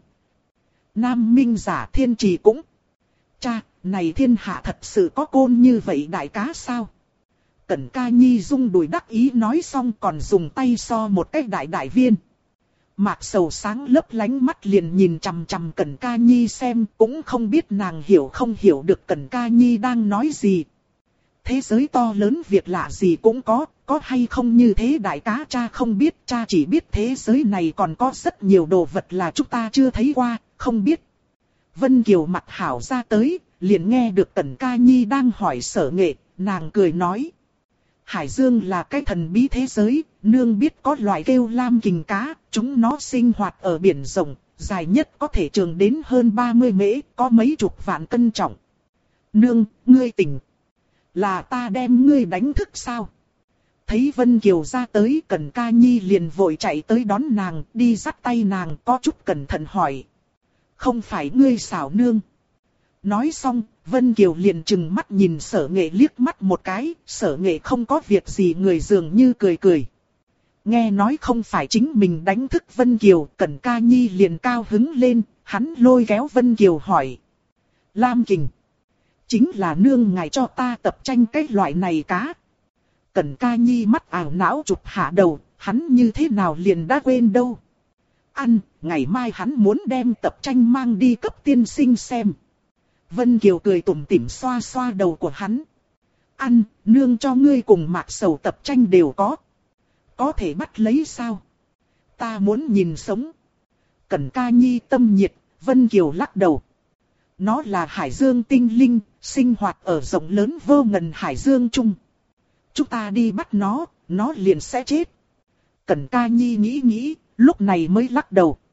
A: Nam Minh giả thiên trì cũng. Cha, này thiên hạ thật sự có côn như vậy đại cá sao? Cẩn Ca Nhi rung đùi đắc ý nói xong còn dùng tay so một cái đại viên. Mạc Sầu sáng lấp lánh mắt liền nhìn chằm chằm Cẩn Ca Nhi xem, cũng không biết nàng hiểu không hiểu được Cẩn Ca Nhi đang nói gì. Thế giới to lớn việc lạ gì cũng có hay không như thế đại cá cha không biết, cha chỉ biết thế giới này còn có rất nhiều đồ vật là chúng ta chưa thấy qua, không biết. Vân Kiều mặt hảo ra tới, liền nghe được Cẩn Ca Nhi đang hỏi Sở Nghệ, nàng cười nói. Hải Dương là cái thần bí thế giới, nương biết có loại kêu lam kình cá, chúng nó sinh hoạt ở biển rộng, dài nhất có thể trường đến hơn 30 mễ, có mấy chục vạn cân trọng. Nương, ngươi tỉnh. Là ta đem ngươi đánh thức sao? Thấy Vân Kiều ra tới, Cẩn Ca Nhi liền vội chạy tới đón nàng, đi dắt tay nàng, có chút cẩn thận hỏi. Không phải ngươi xảo nương. Nói xong, Vân Kiều liền trừng mắt nhìn Sở Nghệ liếc mắt một cái, Sở Nghệ không có việc gì người dường như cười. Nghe nói không phải chính mình đánh thức Vân Kiều, Cẩn Ca Nhi liền cao hứng lên, hắn lôi kéo Vân Kiều hỏi. Lam Kình. Chính là nương ngài cho ta tập tranh cái loại này cá. Cẩn Ca Nhi mắt ảo não chụp hạ đầu, hắn như thế nào liền đã quên đâu. Ăn, ngày mai hắn muốn đem tập tranh mang đi cấp tiên sinh xem. Vân Kiều cười tủm tỉm xoa xoa đầu của hắn. Ăn, nương cho ngươi cùng Mạc Sầu tập tranh đều có. Có thể bắt lấy sao? Ta muốn nhìn sống. Cẩn Ca Nhi tâm nhiệt, Vân Kiều lắc đầu. Nó là hải dương tinh linh, sinh hoạt ở rộng lớn vô ngần hải dương chung. Chúng ta đi bắt nó liền sẽ chết. Cẩn Ca Nhi nghĩ, lúc này mới lắc đầu.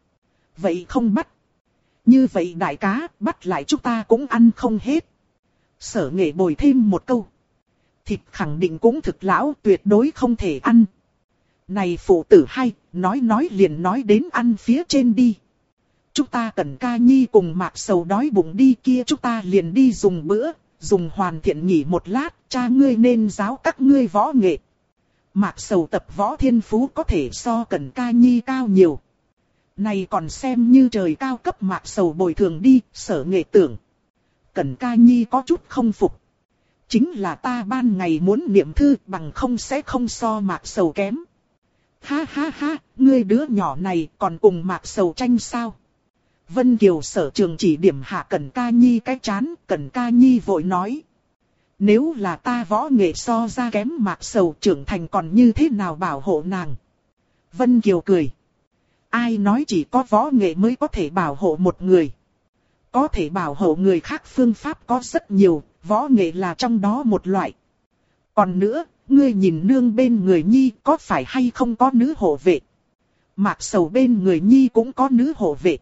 A: Vậy không bắt. Như vậy đại cá, bắt lại chúng ta cũng ăn không hết. Sở Nghệ bồi thêm một câu. Thịt khẳng định cũng thực lão, tuyệt đối không thể ăn. Này phụ tử hay, nói liền nói đến ăn phía trên đi. Chúng ta cần ca nhi cùng Mạc Sầu đói bụng đi kia, chúng ta liền đi dùng bữa, dùng hoàn thiện nghỉ một lát, cha ngươi nên giáo các ngươi võ nghệ. Mạc Sầu tập võ thiên phú có thể so Cần ca nhi cao nhiều. Này còn xem như trời cao cấp Mạc Sầu bồi thường đi, Sở Nghệ tưởng. Cần ca nhi có chút không phục. Chính là ta ban ngày muốn niệm thư bằng không sẽ không so Mạc Sầu kém. Ha ha ha, ngươi đứa nhỏ này còn cùng Mạc Sầu tranh sao? Vân Kiều sở trường chỉ điểm hạ Cần ca nhi cái chán, Cần ca nhi vội nói. Nếu là ta võ nghệ so ra kém Mạc Sầu trưởng thành còn như thế nào bảo hộ nàng? Vân Kiều cười. Ai nói chỉ có võ nghệ mới có thể bảo hộ một người? Có thể bảo hộ người khác phương pháp có rất nhiều, võ nghệ là trong đó một loại. Còn nữa, ngươi nhìn nương bên người nhi có phải hay không có nữ hộ vệ? Mạc Sầu bên người nhi cũng có nữ hộ vệ.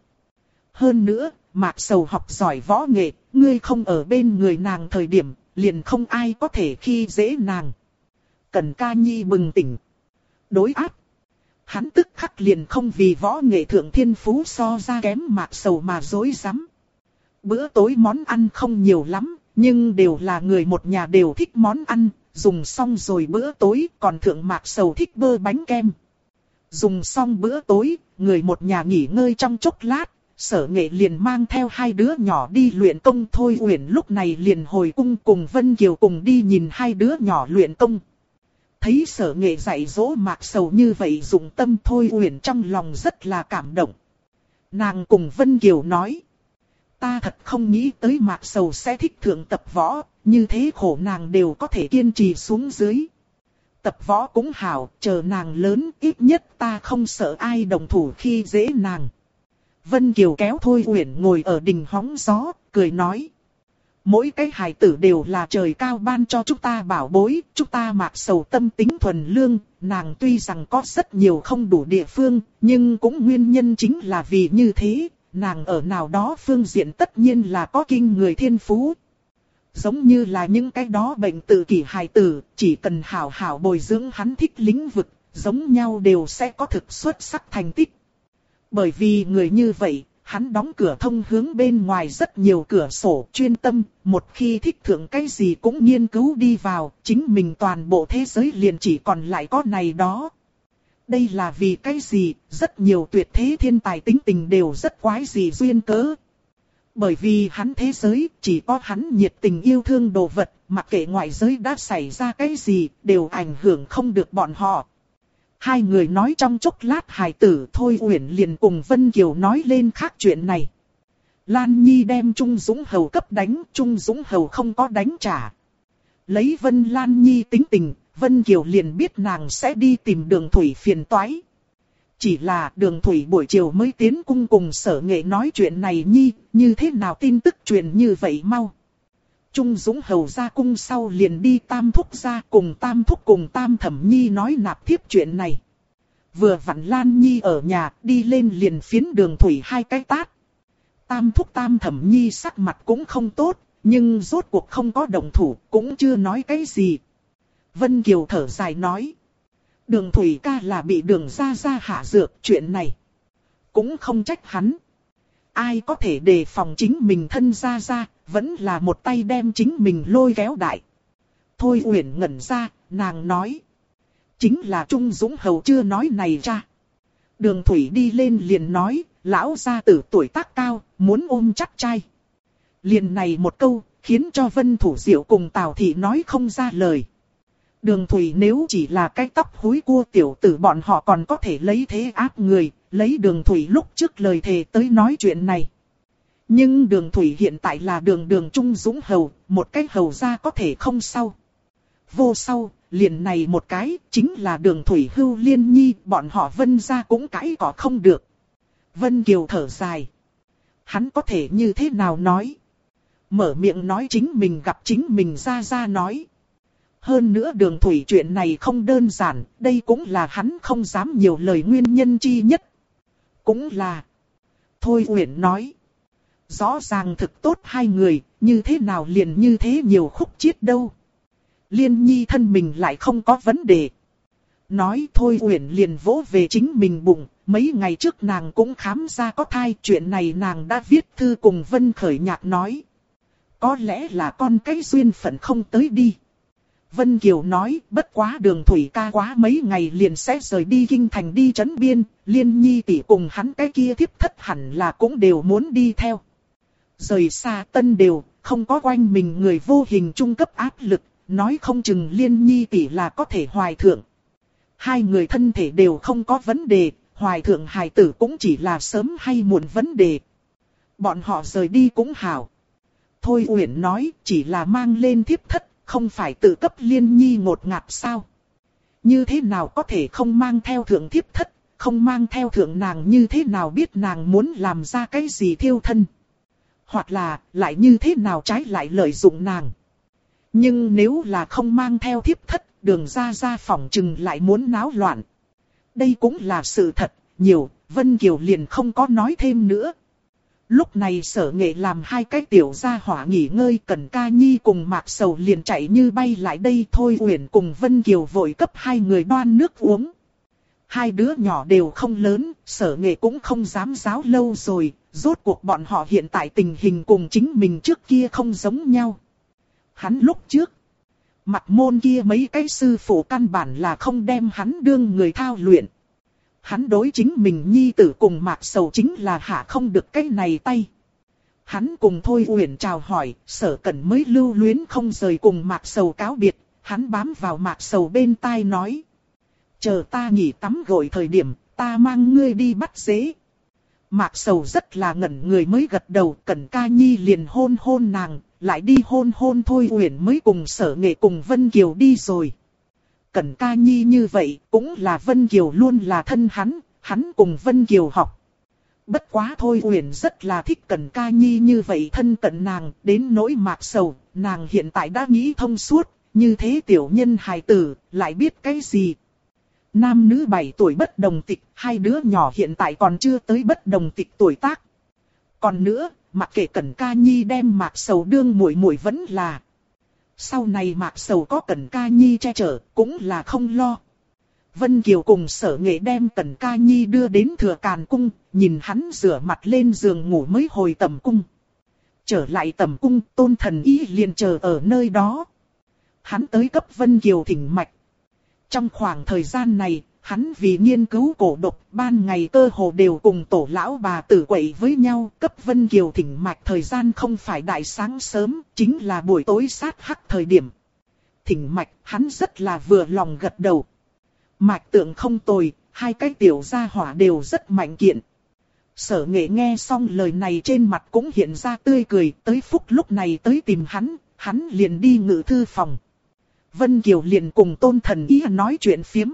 A: Hơn nữa, Mạc Sầu học giỏi võ nghệ, ngươi không ở bên người nàng thời điểm, liền không ai có thể khi dễ nàng. Cần ca nhi bừng tỉnh. Đối áp. Hắn tức khắc liền không vì võ nghệ thượng thiên phú so ra kém Mạc Sầu mà dối rắm. Bữa tối món ăn không nhiều lắm, nhưng đều là người một nhà đều thích món ăn, dùng xong rồi bữa tối còn thượng Mạc Sầu thích bơ bánh kem. Dùng xong bữa tối, người một nhà nghỉ ngơi trong chốc lát, Sở Nghệ liền mang theo hai đứa nhỏ đi luyện công. Thôi Uyển lúc này liền hồi cung cùng Vân Kiều cùng đi nhìn hai đứa nhỏ luyện công. Thấy Sở Nghệ dạy dỗ Mạc Sầu như vậy dụng tâm, Thôi Uyển trong lòng rất là cảm động. Nàng cùng Vân Kiều nói. Ta thật không nghĩ tới Mạc Sầu sẽ thích thượng tập võ, như thế khổ nàng đều có thể kiên trì xuống dưới. Tập võ cũng hảo, chờ nàng lớn ít nhất ta không sợ ai đồng thủ khi dễ nàng. Vân Kiều kéo Thôi Uyển ngồi ở đình hóng gió, cười nói. Mỗi cái hài tử đều là trời cao ban cho chúng ta bảo bối, chúng ta Mạc Sầu tâm tính thuần lương, nàng tuy rằng có rất nhiều không đủ địa phương, nhưng cũng nguyên nhân chính là vì như thế, nàng ở nào đó phương diện tất nhiên là có kinh người thiên phú. Giống như là những cái đó bệnh tự kỷ hài tử, chỉ cần hảo hảo bồi dưỡng hắn thích lĩnh vực, giống nhau đều sẽ có thực xuất sắc thành tích. Bởi vì người như vậy, hắn đóng cửa thông hướng bên ngoài rất nhiều cửa sổ chuyên tâm, một khi thích thượng cái gì cũng nghiên cứu đi vào, chính mình toàn bộ thế giới liền chỉ còn lại có này đó. Đây là vì cái gì, rất nhiều tuyệt thế thiên tài tính tình đều rất quái dị duyên cớ. Bởi vì hắn thế giới, chỉ có hắn nhiệt tình yêu thương đồ vật, mặc kệ ngoại giới đã xảy ra cái gì, đều ảnh hưởng không được bọn họ. Hai người nói trong chốc lát hài tử, Thôi Uyển liền cùng Vân Kiều nói lên khác chuyện này. Lan Nhi đem Trung Dũng Hầu cấp đánh, Trung Dũng Hầu không có đánh trả. Lấy Vân Lan Nhi tính tình, Vân Kiều liền biết nàng sẽ đi tìm Đường Thủy phiền toái. Chỉ là Đường Thủy buổi chiều mới tiến cung cùng Sở Nghệ nói chuyện này Nhi, như thế nào tin tức truyền như vậy mau. Trung Dũng Hầu ra cung sau liền đi Tam Thúc ra cùng Tam Thúc cùng Tam Thẩm Nhi nói nạp thiếp chuyện này. Vừa vặn Lan Nhi ở nhà đi lên liền phiến Đường Thủy hai cái tát. Tam Thúc Tam Thẩm Nhi sắc mặt cũng không tốt, nhưng rốt cuộc không có động thủ cũng chưa nói cái gì. Vân Kiều thở dài nói. Đường Thủy ca là bị Đường gia gia hạ dược, chuyện này cũng không trách hắn. Ai có thể đề phòng chính mình thân gia gia, vẫn là một tay đem chính mình lôi kéo đại. Thôi Uyển ngẩn ra, nàng nói. Chính là Trung Dũng Hầu chưa nói này ra. Đường Thủy đi lên liền nói, lão gia tử tuổi tác cao, muốn ôm chắc trai. Liền này một câu, khiến cho Vân Thủ Diệu cùng Tào Thị nói không ra lời. Đường Thủy nếu chỉ là cái tóc húi cua tiểu tử bọn họ còn có thể lấy thế áp người, lấy Đường Thủy lúc trước lời thề tới nói chuyện này. Nhưng Đường Thủy hiện tại là đường Trung Dũng Hầu, một cái hầu gia có thể không sau. Vô sau, liền này một cái, chính là Đường Thủy Hưu Liên Nhi, bọn họ Vân gia cũng cãi cỏ không được. Vân Kiều thở dài. Hắn có thể như thế nào nói? Mở miệng nói chính mình gặp chính mình ra nói. Hơn nữa Đường Thủy chuyện này không đơn giản, đây cũng là hắn không dám nhiều lời nguyên nhân chi nhất. Cũng là Thôi Uyển nói. Rõ ràng thực tốt hai người, như thế nào liền như thế nhiều khúc chiết đâu. Liên Nhi thân mình lại không có vấn đề. Nói Thôi Uyển liền vỗ về chính mình bụng, mấy ngày trước nàng cũng khám ra có thai, chuyện này nàng đã viết thư cùng Vân Khởi Nhạc nói. Có lẽ là con cái duyên phận không tới đi. Vân Kiều nói, bất quá Đường Thủy ca quá mấy ngày liền sẽ rời đi kinh thành đi trấn biên, Liên Nhi tỷ cùng hắn cái kia thiếp thất hẳn là cũng đều muốn đi theo. Rời xa Tân đều, không có quanh mình người vô hình trung cấp áp lực, nói không chừng Liên Nhi tỷ là có thể hoài thượng. Hai người thân thể đều không có vấn đề, hoài thượng hài tử cũng chỉ là sớm hay muộn vấn đề. Bọn họ rời đi cũng hảo. Thôi Uyển nói, chỉ là mang lên thiếp thất, không phải tự cấp Liên Nhi ngột ngạt sao? Như thế nào có thể không mang theo thượng thiếp thất, không mang theo thượng nàng như thế nào biết nàng muốn làm ra cái gì thiêu thân? Hoặc là, lại như thế nào trái lại lợi dụng nàng? Nhưng nếu là không mang theo thiếp thất, Đường ra phòng chừng lại muốn náo loạn. Đây cũng là sự thật, nhiều, Vân Kiều liền không có nói thêm nữa. Lúc này Sở Nghệ làm hai cái tiểu gia hỏa nghỉ ngơi, Cẩn Ca Nhi cùng Mạc Sầu liền chạy như bay lại đây. Thôi Uyển cùng Vân Kiều vội cấp hai người đoan nước uống. Hai đứa nhỏ đều không lớn, Sở Nghệ cũng không dám giáo lâu rồi, rốt cuộc bọn họ hiện tại tình hình cùng chính mình trước kia không giống nhau. Hắn lúc trước, mặt môn kia mấy cái sư phụ căn bản là không đem hắn đương người thao luyện. Hắn đối chính mình nhi tử cùng Mạc Sầu chính là hạ không được cái này tay. Hắn cùng Thôi Uyển chào hỏi, Sở Cẩn mới lưu luyến không rời cùng Mạc Sầu cáo biệt, hắn bám vào Mạc Sầu bên tai nói. Chờ ta nghỉ tắm gội thời điểm, ta mang ngươi đi bắt dế. Mạc Sầu rất là ngẩn người mới gật đầu, Cẩn Ca Nhi liền hôn hôn nàng, lại đi hôn hôn Thôi Uyển mới cùng Sở Nghệ cùng Vân Kiều đi rồi. Cẩn Ca Nhi như vậy, cũng là Vân Kiều luôn là thân hắn cùng Vân Kiều học. Bất quá Thôi Uyển rất là thích Cẩn Ca Nhi như vậy thân cận nàng, đến nỗi Mạc Sầu, nàng hiện tại đã nghĩ thông suốt, như thế tiểu nhân hài tử, lại biết cái gì. Nam nữ 7 tuổi bất đồng tịch, hai đứa nhỏ hiện tại còn chưa tới bất đồng tịch tuổi tác. Còn nữa, mặc kệ Cẩn Ca Nhi đem Mạc Sầu đương muội muội vẫn là. Sau này Mạc Sầu có Cẩn Ca Nhi che chở, cũng là không lo. Vân Kiều cùng Sở Nghệ đem Cẩn Ca Nhi đưa đến Thừa Càn Cung, nhìn hắn rửa mặt lên giường ngủ mới hồi tẩm cung. Trở lại tẩm cung, Tôn Thần Y liền chờ ở nơi đó. Hắn tới cấp Vân Kiều thỉnh mạch. Trong khoảng thời gian này, hắn vì nghiên cứu cổ độc, ban ngày cơ hồ đều cùng tổ lão bà tử quậy với nhau, cấp Vân Kiều thỉnh mạch thời gian không phải đại sáng sớm, chính là buổi tối sát hắc thời điểm. Thỉnh mạch, hắn rất là vừa lòng gật đầu. Mạch tượng không tồi, hai cái tiểu gia hỏa đều rất mạnh kiện. Sở Nghệ nghe xong lời này trên mặt cũng hiện ra tươi cười, tới phút lúc này tới tìm hắn liền đi ngự thư phòng. Vân Kiều liền cùng Tôn Thần Y nói chuyện phiếm.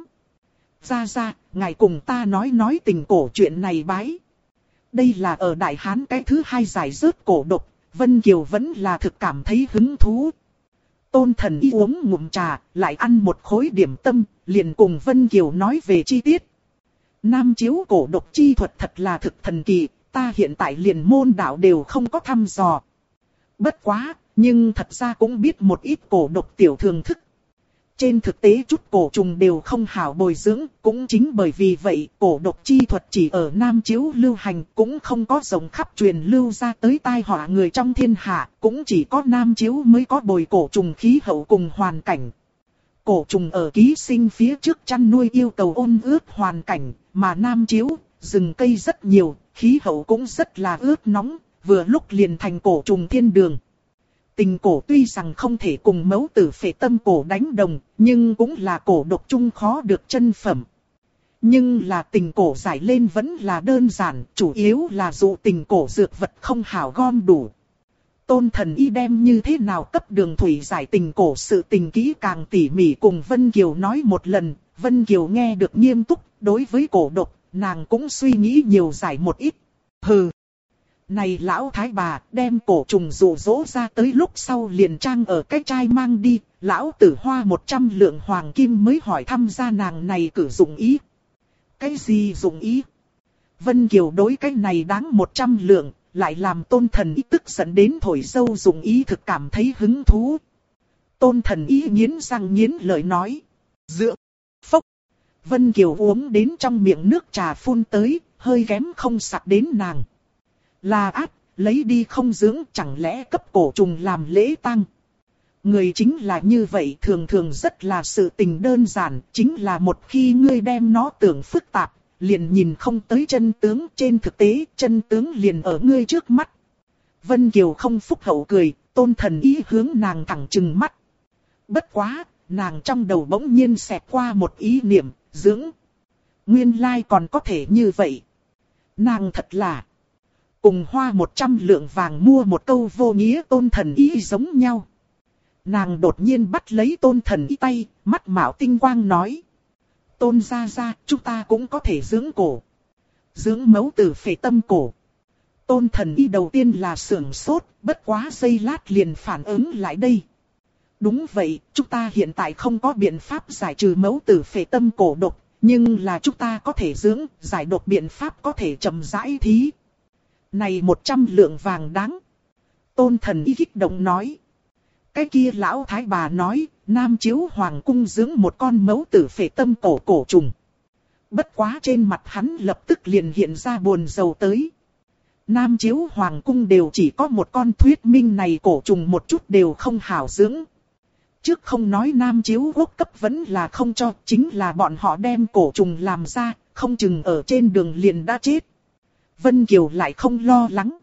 A: Ra, ngài cùng ta nói tình cổ chuyện này bái. Đây là ở Đại Hán cái thứ hai giải rớt cổ độc, Vân Kiều vẫn là thực cảm thấy hứng thú. Tôn Thần Y uống ngụm trà, lại ăn một khối điểm tâm, liền cùng Vân Kiều nói về chi tiết. Nam chiếu cổ độc chi thuật thật là thực thần kỳ, ta hiện tại liền môn đạo đều không có thăm dò. Bất quá, nhưng thật ra cũng biết một ít cổ độc tiểu thường thức. Trên thực tế chút cổ trùng đều không hảo bồi dưỡng, cũng chính bởi vì vậy cổ độc chi thuật chỉ ở Nam chiếu lưu hành, cũng không có rộng khắp truyền lưu ra tới tai họa người trong thiên hạ, cũng chỉ có Nam chiếu mới có bồi cổ trùng khí hậu cùng hoàn cảnh. Cổ trùng ở ký sinh phía trước chăn nuôi yêu cầu ôn ướt hoàn cảnh, mà Nam chiếu, rừng cây rất nhiều, khí hậu cũng rất là ướt nóng, vừa lúc liền thành cổ trùng thiên đường. Tình cổ tuy rằng không thể cùng mẫu tử phệ tâm cổ đánh đồng, nhưng cũng là cổ độc chung khó được chân phẩm. Nhưng là tình cổ giải lên vẫn là đơn giản, chủ yếu là dụ tình cổ dược vật không hảo gom đủ. Tôn Thần Y đem như thế nào cấp Đường Thủy giải tình cổ sự tình kỹ càng tỉ mỉ cùng Vân Kiều nói một lần, Vân Kiều nghe được nghiêm túc, đối với cổ độc, nàng cũng suy nghĩ nhiều giải một ít. Hừ! Này lão thái bà, đem cổ trùng dụ dỗ ra tới lúc sau liền trang ở cái chai mang đi, lão tử hoa 100 lượng hoàng kim mới hỏi thăm ra nàng này cử dụng ý. Cái gì dụng ý? Vân Kiều đối cái này đáng 100 lượng, lại làm Tôn Thần Ý tức giận đến thổi dâu dùng ý thực cảm thấy hứng thú. Tôn Thần Ý nghiến răng nghiến lợi nói. Dựa, phốc. Vân Kiều uống đến trong miệng nước trà phun tới, hơi ghém không sặc đến nàng. Là ác, lấy đi không dưỡng, chẳng lẽ cấp cổ trùng làm lễ tang. Người chính là như vậy, thường thường rất là sự tình đơn giản, chính là một khi ngươi đem nó tưởng phức tạp, liền nhìn không tới chân tướng. Trên thực tế, chân tướng liền ở ngươi trước mắt. Vân Kiều không phúc hậu cười, Tôn Thần Ý hướng nàng thẳng trừng mắt. Bất quá, nàng trong đầu bỗng nhiên xẹt qua một ý niệm, dưỡng. Nguyên lai còn có thể như vậy. Nàng thật là cùng hoa 100 lượng vàng mua một câu vô nghĩa Tôn Thần Ý giống nhau. Nàng đột nhiên bắt lấy Tôn Thần Ý tay, mắt mạo tinh quang nói. Tôn gia gia, chúng ta cũng có thể dưỡng cổ. Dưỡng mẫu tử phệ tâm cổ. Tôn Thần Ý đầu tiên là sưởng sốt, bất quá giây lát liền phản ứng lại đây. Đúng vậy, chúng ta hiện tại không có biện pháp giải trừ mẫu tử phệ tâm cổ độc, nhưng là chúng ta có thể dưỡng, giải độc biện pháp có thể chậm rãi thí. Này 100 lượng vàng đáng. Tôn Thần Ý kích động nói. Cái kia lão thái bà nói, Nam Chiếu Hoàng cung dưỡng một con mẫu tử phệ tâm cổ trùng. Bất quá trên mặt hắn lập tức liền hiện ra buồn rầu tới. Nam Chiếu Hoàng cung đều chỉ có một con, thuyết minh này cổ trùng một chút đều không hảo dưỡng. Trước không nói Nam Chiếu Quốc cấp vẫn là không cho, chính là bọn họ đem cổ trùng làm ra, không chừng ở trên đường liền đã chết. Vân Kiều lại không lo lắng.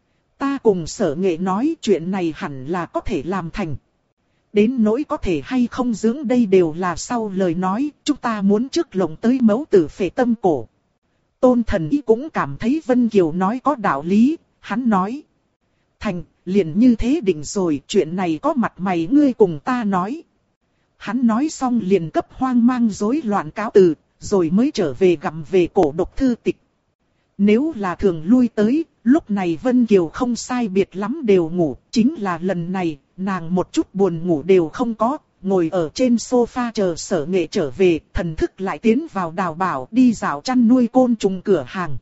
A: Ta cùng Sở Nghệ nói chuyện này hẳn là có thể làm thành. Đến nỗi có thể hay không dưỡng đây đều là sau lời nói, chúng ta muốn trước lộng tới mẫu tử phệ tâm cổ. Tôn Thần Ý cũng cảm thấy Vân Kiều nói có đạo lý, hắn nói. Thành, liền như thế định rồi, chuyện này có mặt mày ngươi cùng ta nói. Hắn nói xong liền cấp hoang mang rối loạn cáo từ, rồi mới trở về gặm về cổ độc thư tịch. Nếu là thường lui tới, lúc này Vân Kiều không sai biệt lắm đều ngủ, chính là lần này, nàng một chút buồn ngủ đều không có, ngồi ở trên sofa chờ Sở Nghệ trở về, thần thức lại tiến vào đào bảo đi dạo chăn nuôi côn trùng cửa hàng.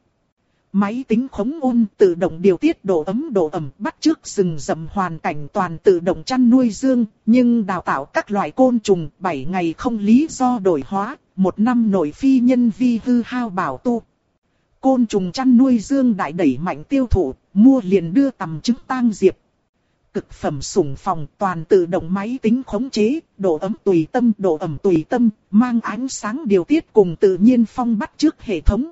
A: Máy tính khống ôn tự động điều tiết độ ẩm bắt chước rừng rậm hoàn cảnh toàn tự động chăn nuôi dương, nhưng đào tạo các loại côn trùng 7 ngày không lý do đổi hóa, 1 năm nội phi nhân vi hư hao bảo tu. Côn trùng chăn nuôi dương đại đẩy mạnh tiêu thụ, mua liền đưa tầm trứng tang diệp. Cực phẩm sủng phòng toàn tự động máy tính khống chế, độ ẩm tùy tâm, mang ánh sáng điều tiết cùng tự nhiên phong bắt chước hệ thống.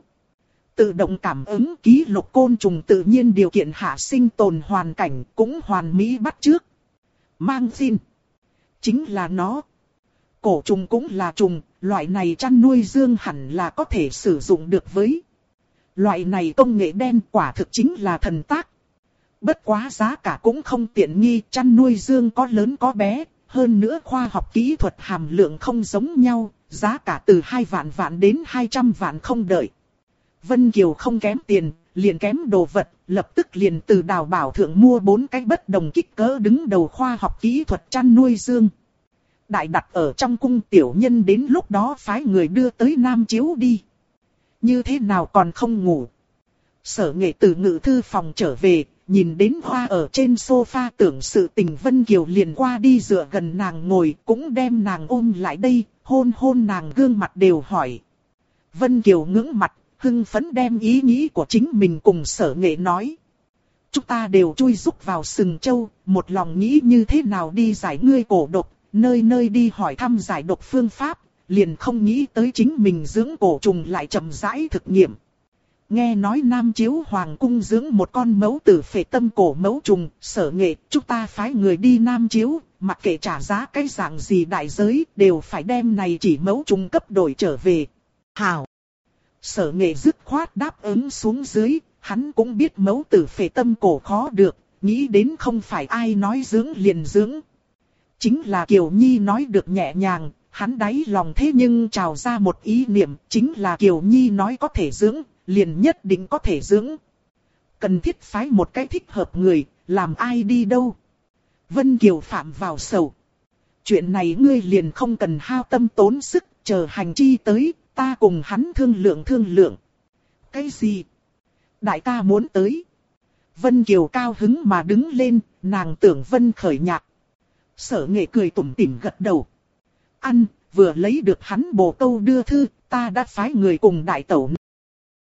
A: Tự động cảm ứng ký lục côn trùng tự nhiên điều kiện hạ sinh tồn hoàn cảnh cũng hoàn mỹ bắt chước. Mang xin. Chính là nó. Cổ trùng cũng là trùng, loại này chăn nuôi dương hẳn là có thể sử dụng được với. Loại này công nghệ đen quả thực chính là thần tác. Bất quá giá cả cũng không tiện nghi, chăn nuôi dương có lớn có bé, hơn nữa khoa học kỹ thuật hàm lượng không giống nhau, giá cả từ 2 vạn đến 200 vạn không đợi. Vân Kiều không kém tiền, liền kém đồ vật, lập tức liền từ đào bảo thượng mua 4 cái bất đồng kích cỡ đứng đầu khoa học kỹ thuật chăn nuôi dương. Đại đặt ở trong cung tiểu nhân đến lúc đó phái người đưa tới Nam Chiếu đi. Như thế nào còn không ngủ? Sở Nghệ từ ngự thư phòng trở về, nhìn đến hoa ở trên sofa tưởng sự tình Vân Kiều liền qua đi dựa gần nàng ngồi, cũng đem nàng ôm lại đây, hôn nàng gương mặt đều hỏi. Vân Kiều ngưỡng mặt, hưng phấn đem ý nghĩ của chính mình cùng Sở Nghệ nói. Chúng ta đều chui rúc vào sừng châu, một lòng nghĩ như thế nào đi giải ngươi cổ độc, nơi nơi đi hỏi thăm giải độc phương pháp, liền không nghĩ tới chính mình dưỡng cổ trùng lại chậm rãi thực nghiệm. Nghe nói Nam Chiếu Hoàng cung dưỡng một con mẫu tử phệ tâm cổ mẫu trùng, Sở Nghệ, chúng ta phái người đi Nam Chiếu, mặc kệ trả giá cái dạng gì đại giới, đều phải đem này chỉ mẫu trùng cấp đổi trở về. Hảo! Sở Nghệ dứt khoát đáp ứng xuống dưới, hắn cũng biết mẫu tử phệ tâm cổ khó được, nghĩ đến không phải ai nói dưỡng liền dưỡng. Chính là Kiều Nhi nói được nhẹ nhàng, hắn đáy lòng thế nhưng trào ra một ý niệm, chính là Kiều Nhi nói có thể dưỡng, liền nhất định có thể dưỡng. Cần thiết phái một cái thích hợp người, làm ai đi đâu. Vân Kiều phạm vào sầu. Chuyện này ngươi liền không cần hao tâm tốn sức, chờ hành chi tới, ta cùng hắn thương lượng. Cái gì? Đại ca muốn tới. Vân Kiều cao hứng mà đứng lên, nàng tưởng Vân Khởi nhạc. Sở Nghệ cười tủm tỉm gật đầu. Ăn, vừa lấy được hắn bồ câu đưa thư, ta đã phái người cùng đại tẩu